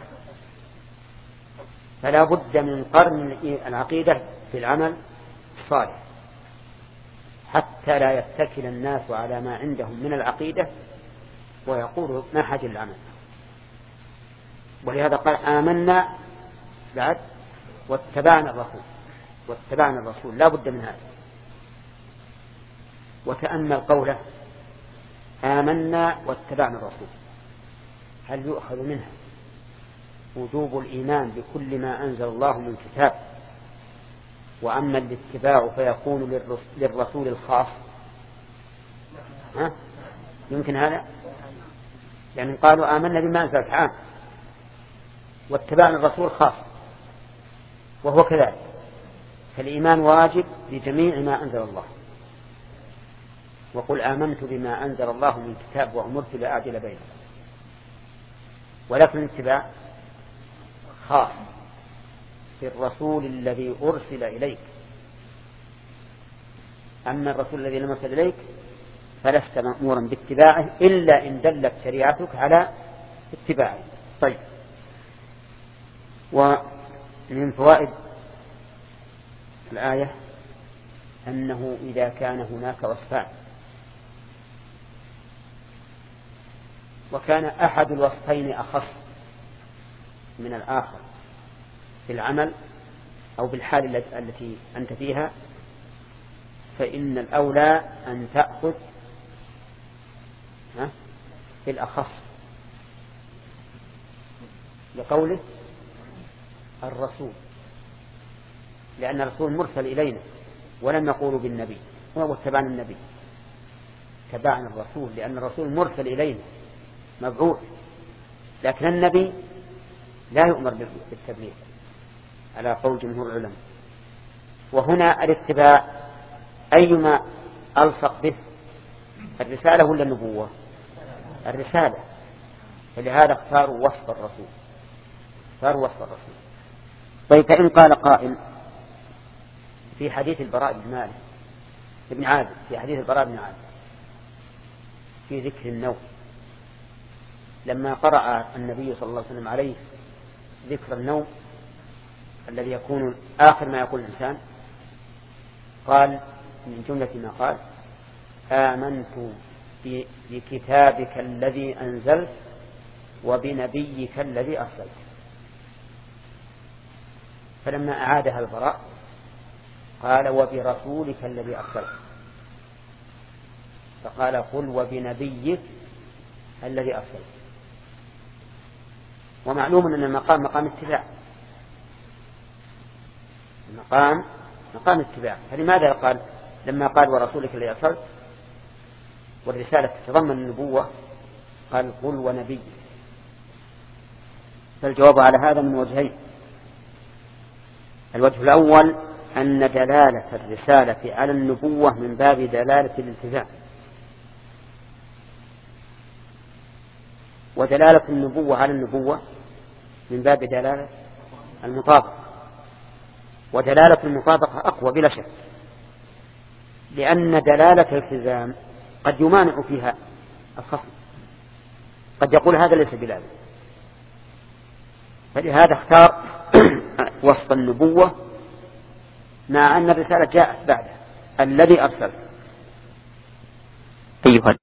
فلا بد من قرن العقيدة في العمل الصالح حتى لا يتكل الناس على ما عندهم من العقيدة ويقولوا ما حاجة للعمل. ولهذا قال آمنا بعد واتبعنا الرسول، واتبعنا الرسول لا بد من هذا. وتأمل قوله آمنا واتبعنا الرسول، هل يؤخذ منها وجوب الإيمان بكل ما أنزل الله من كتاب، وأما الاتباع فيكون للرسول الخاص؟ ها؟ يمكن هذا؟ يعني قالوا آمنا بما أنزل عام واتبعنا الرسول خاص، وهو كذلك، فالإيمان واجب لجميع ما أنزل الله. وقل آمنت بما أنزل الله من كتاب وأمرت لأعدل بينهم. ولكن الاتباع خاص في الرسول الذي أرسل إليك، أما الرسول الذي لم يرسل إليك فلست مأمورا باتباعه إلا إن دلت شريعتك على اتباعه. طيب، ومن فوائد الآية أنه إذا كان هناك وصفان وكان أحد الوصفين أخص من الآخر في العمل أو بالحال التي أنت فيها، فإن الأولى أن تأخذ في الأخص، لقوله الرسول، لأن الرسول مرسل إلينا ولم يقولوا بالنبي، هو اتبعنا النبي، تبعنا الرسول لأن الرسول مرسل إلينا مبعوث، لكن النبي لا يؤمر بالتبليغ على قول جمهور العلماء. وهنا الاتباع أيما ألصق به، الرسالة ولا النبوة؟ الرسالة، فلهذا اختاروا وصف الرسول، اختاروا وصف الرسول. طيب، فإن قال قائل في حديث البراء بن مالك بن عازب، في حديث البراء بن عازب في ذكر النوم، لما قرأ النبي صلى الله عليه وسلم عليه ذكر النوم الذي يكون آخر ما يقول الإنسان، قال من جملة ما قال آمنت بكتابك الذي أنزلت وبنبيك الذي أرسلت. فلما أعادها البراء قال وبرسولك الذي أرسلت، فقال قل وبنبيك الذي أرسلت. ومعلوم أن المقام مقام اتباع، المقام مقام اتباع، فلماذا قال لما قال ورسولك الذي أرسلت والرسالة تتضمن النبوة قال قل ونبي؟ فالجواب على هذا من وجهين. الوجه الأول أن دلالة الرسالة على النبوة من باب دلالة الالتزام، ودلالة النبوة على النبوة من باب دلالة المطابقة، ودلالة المطابقة أقوى بلا شك، لأن دلالة الالتزام قد يمانع فيها الخصم، قد يقول هذا ليس بلازم، فلهذا اختار وصف النبوة مع أن الرسالة جاءت بعده الذي أرسل. أيها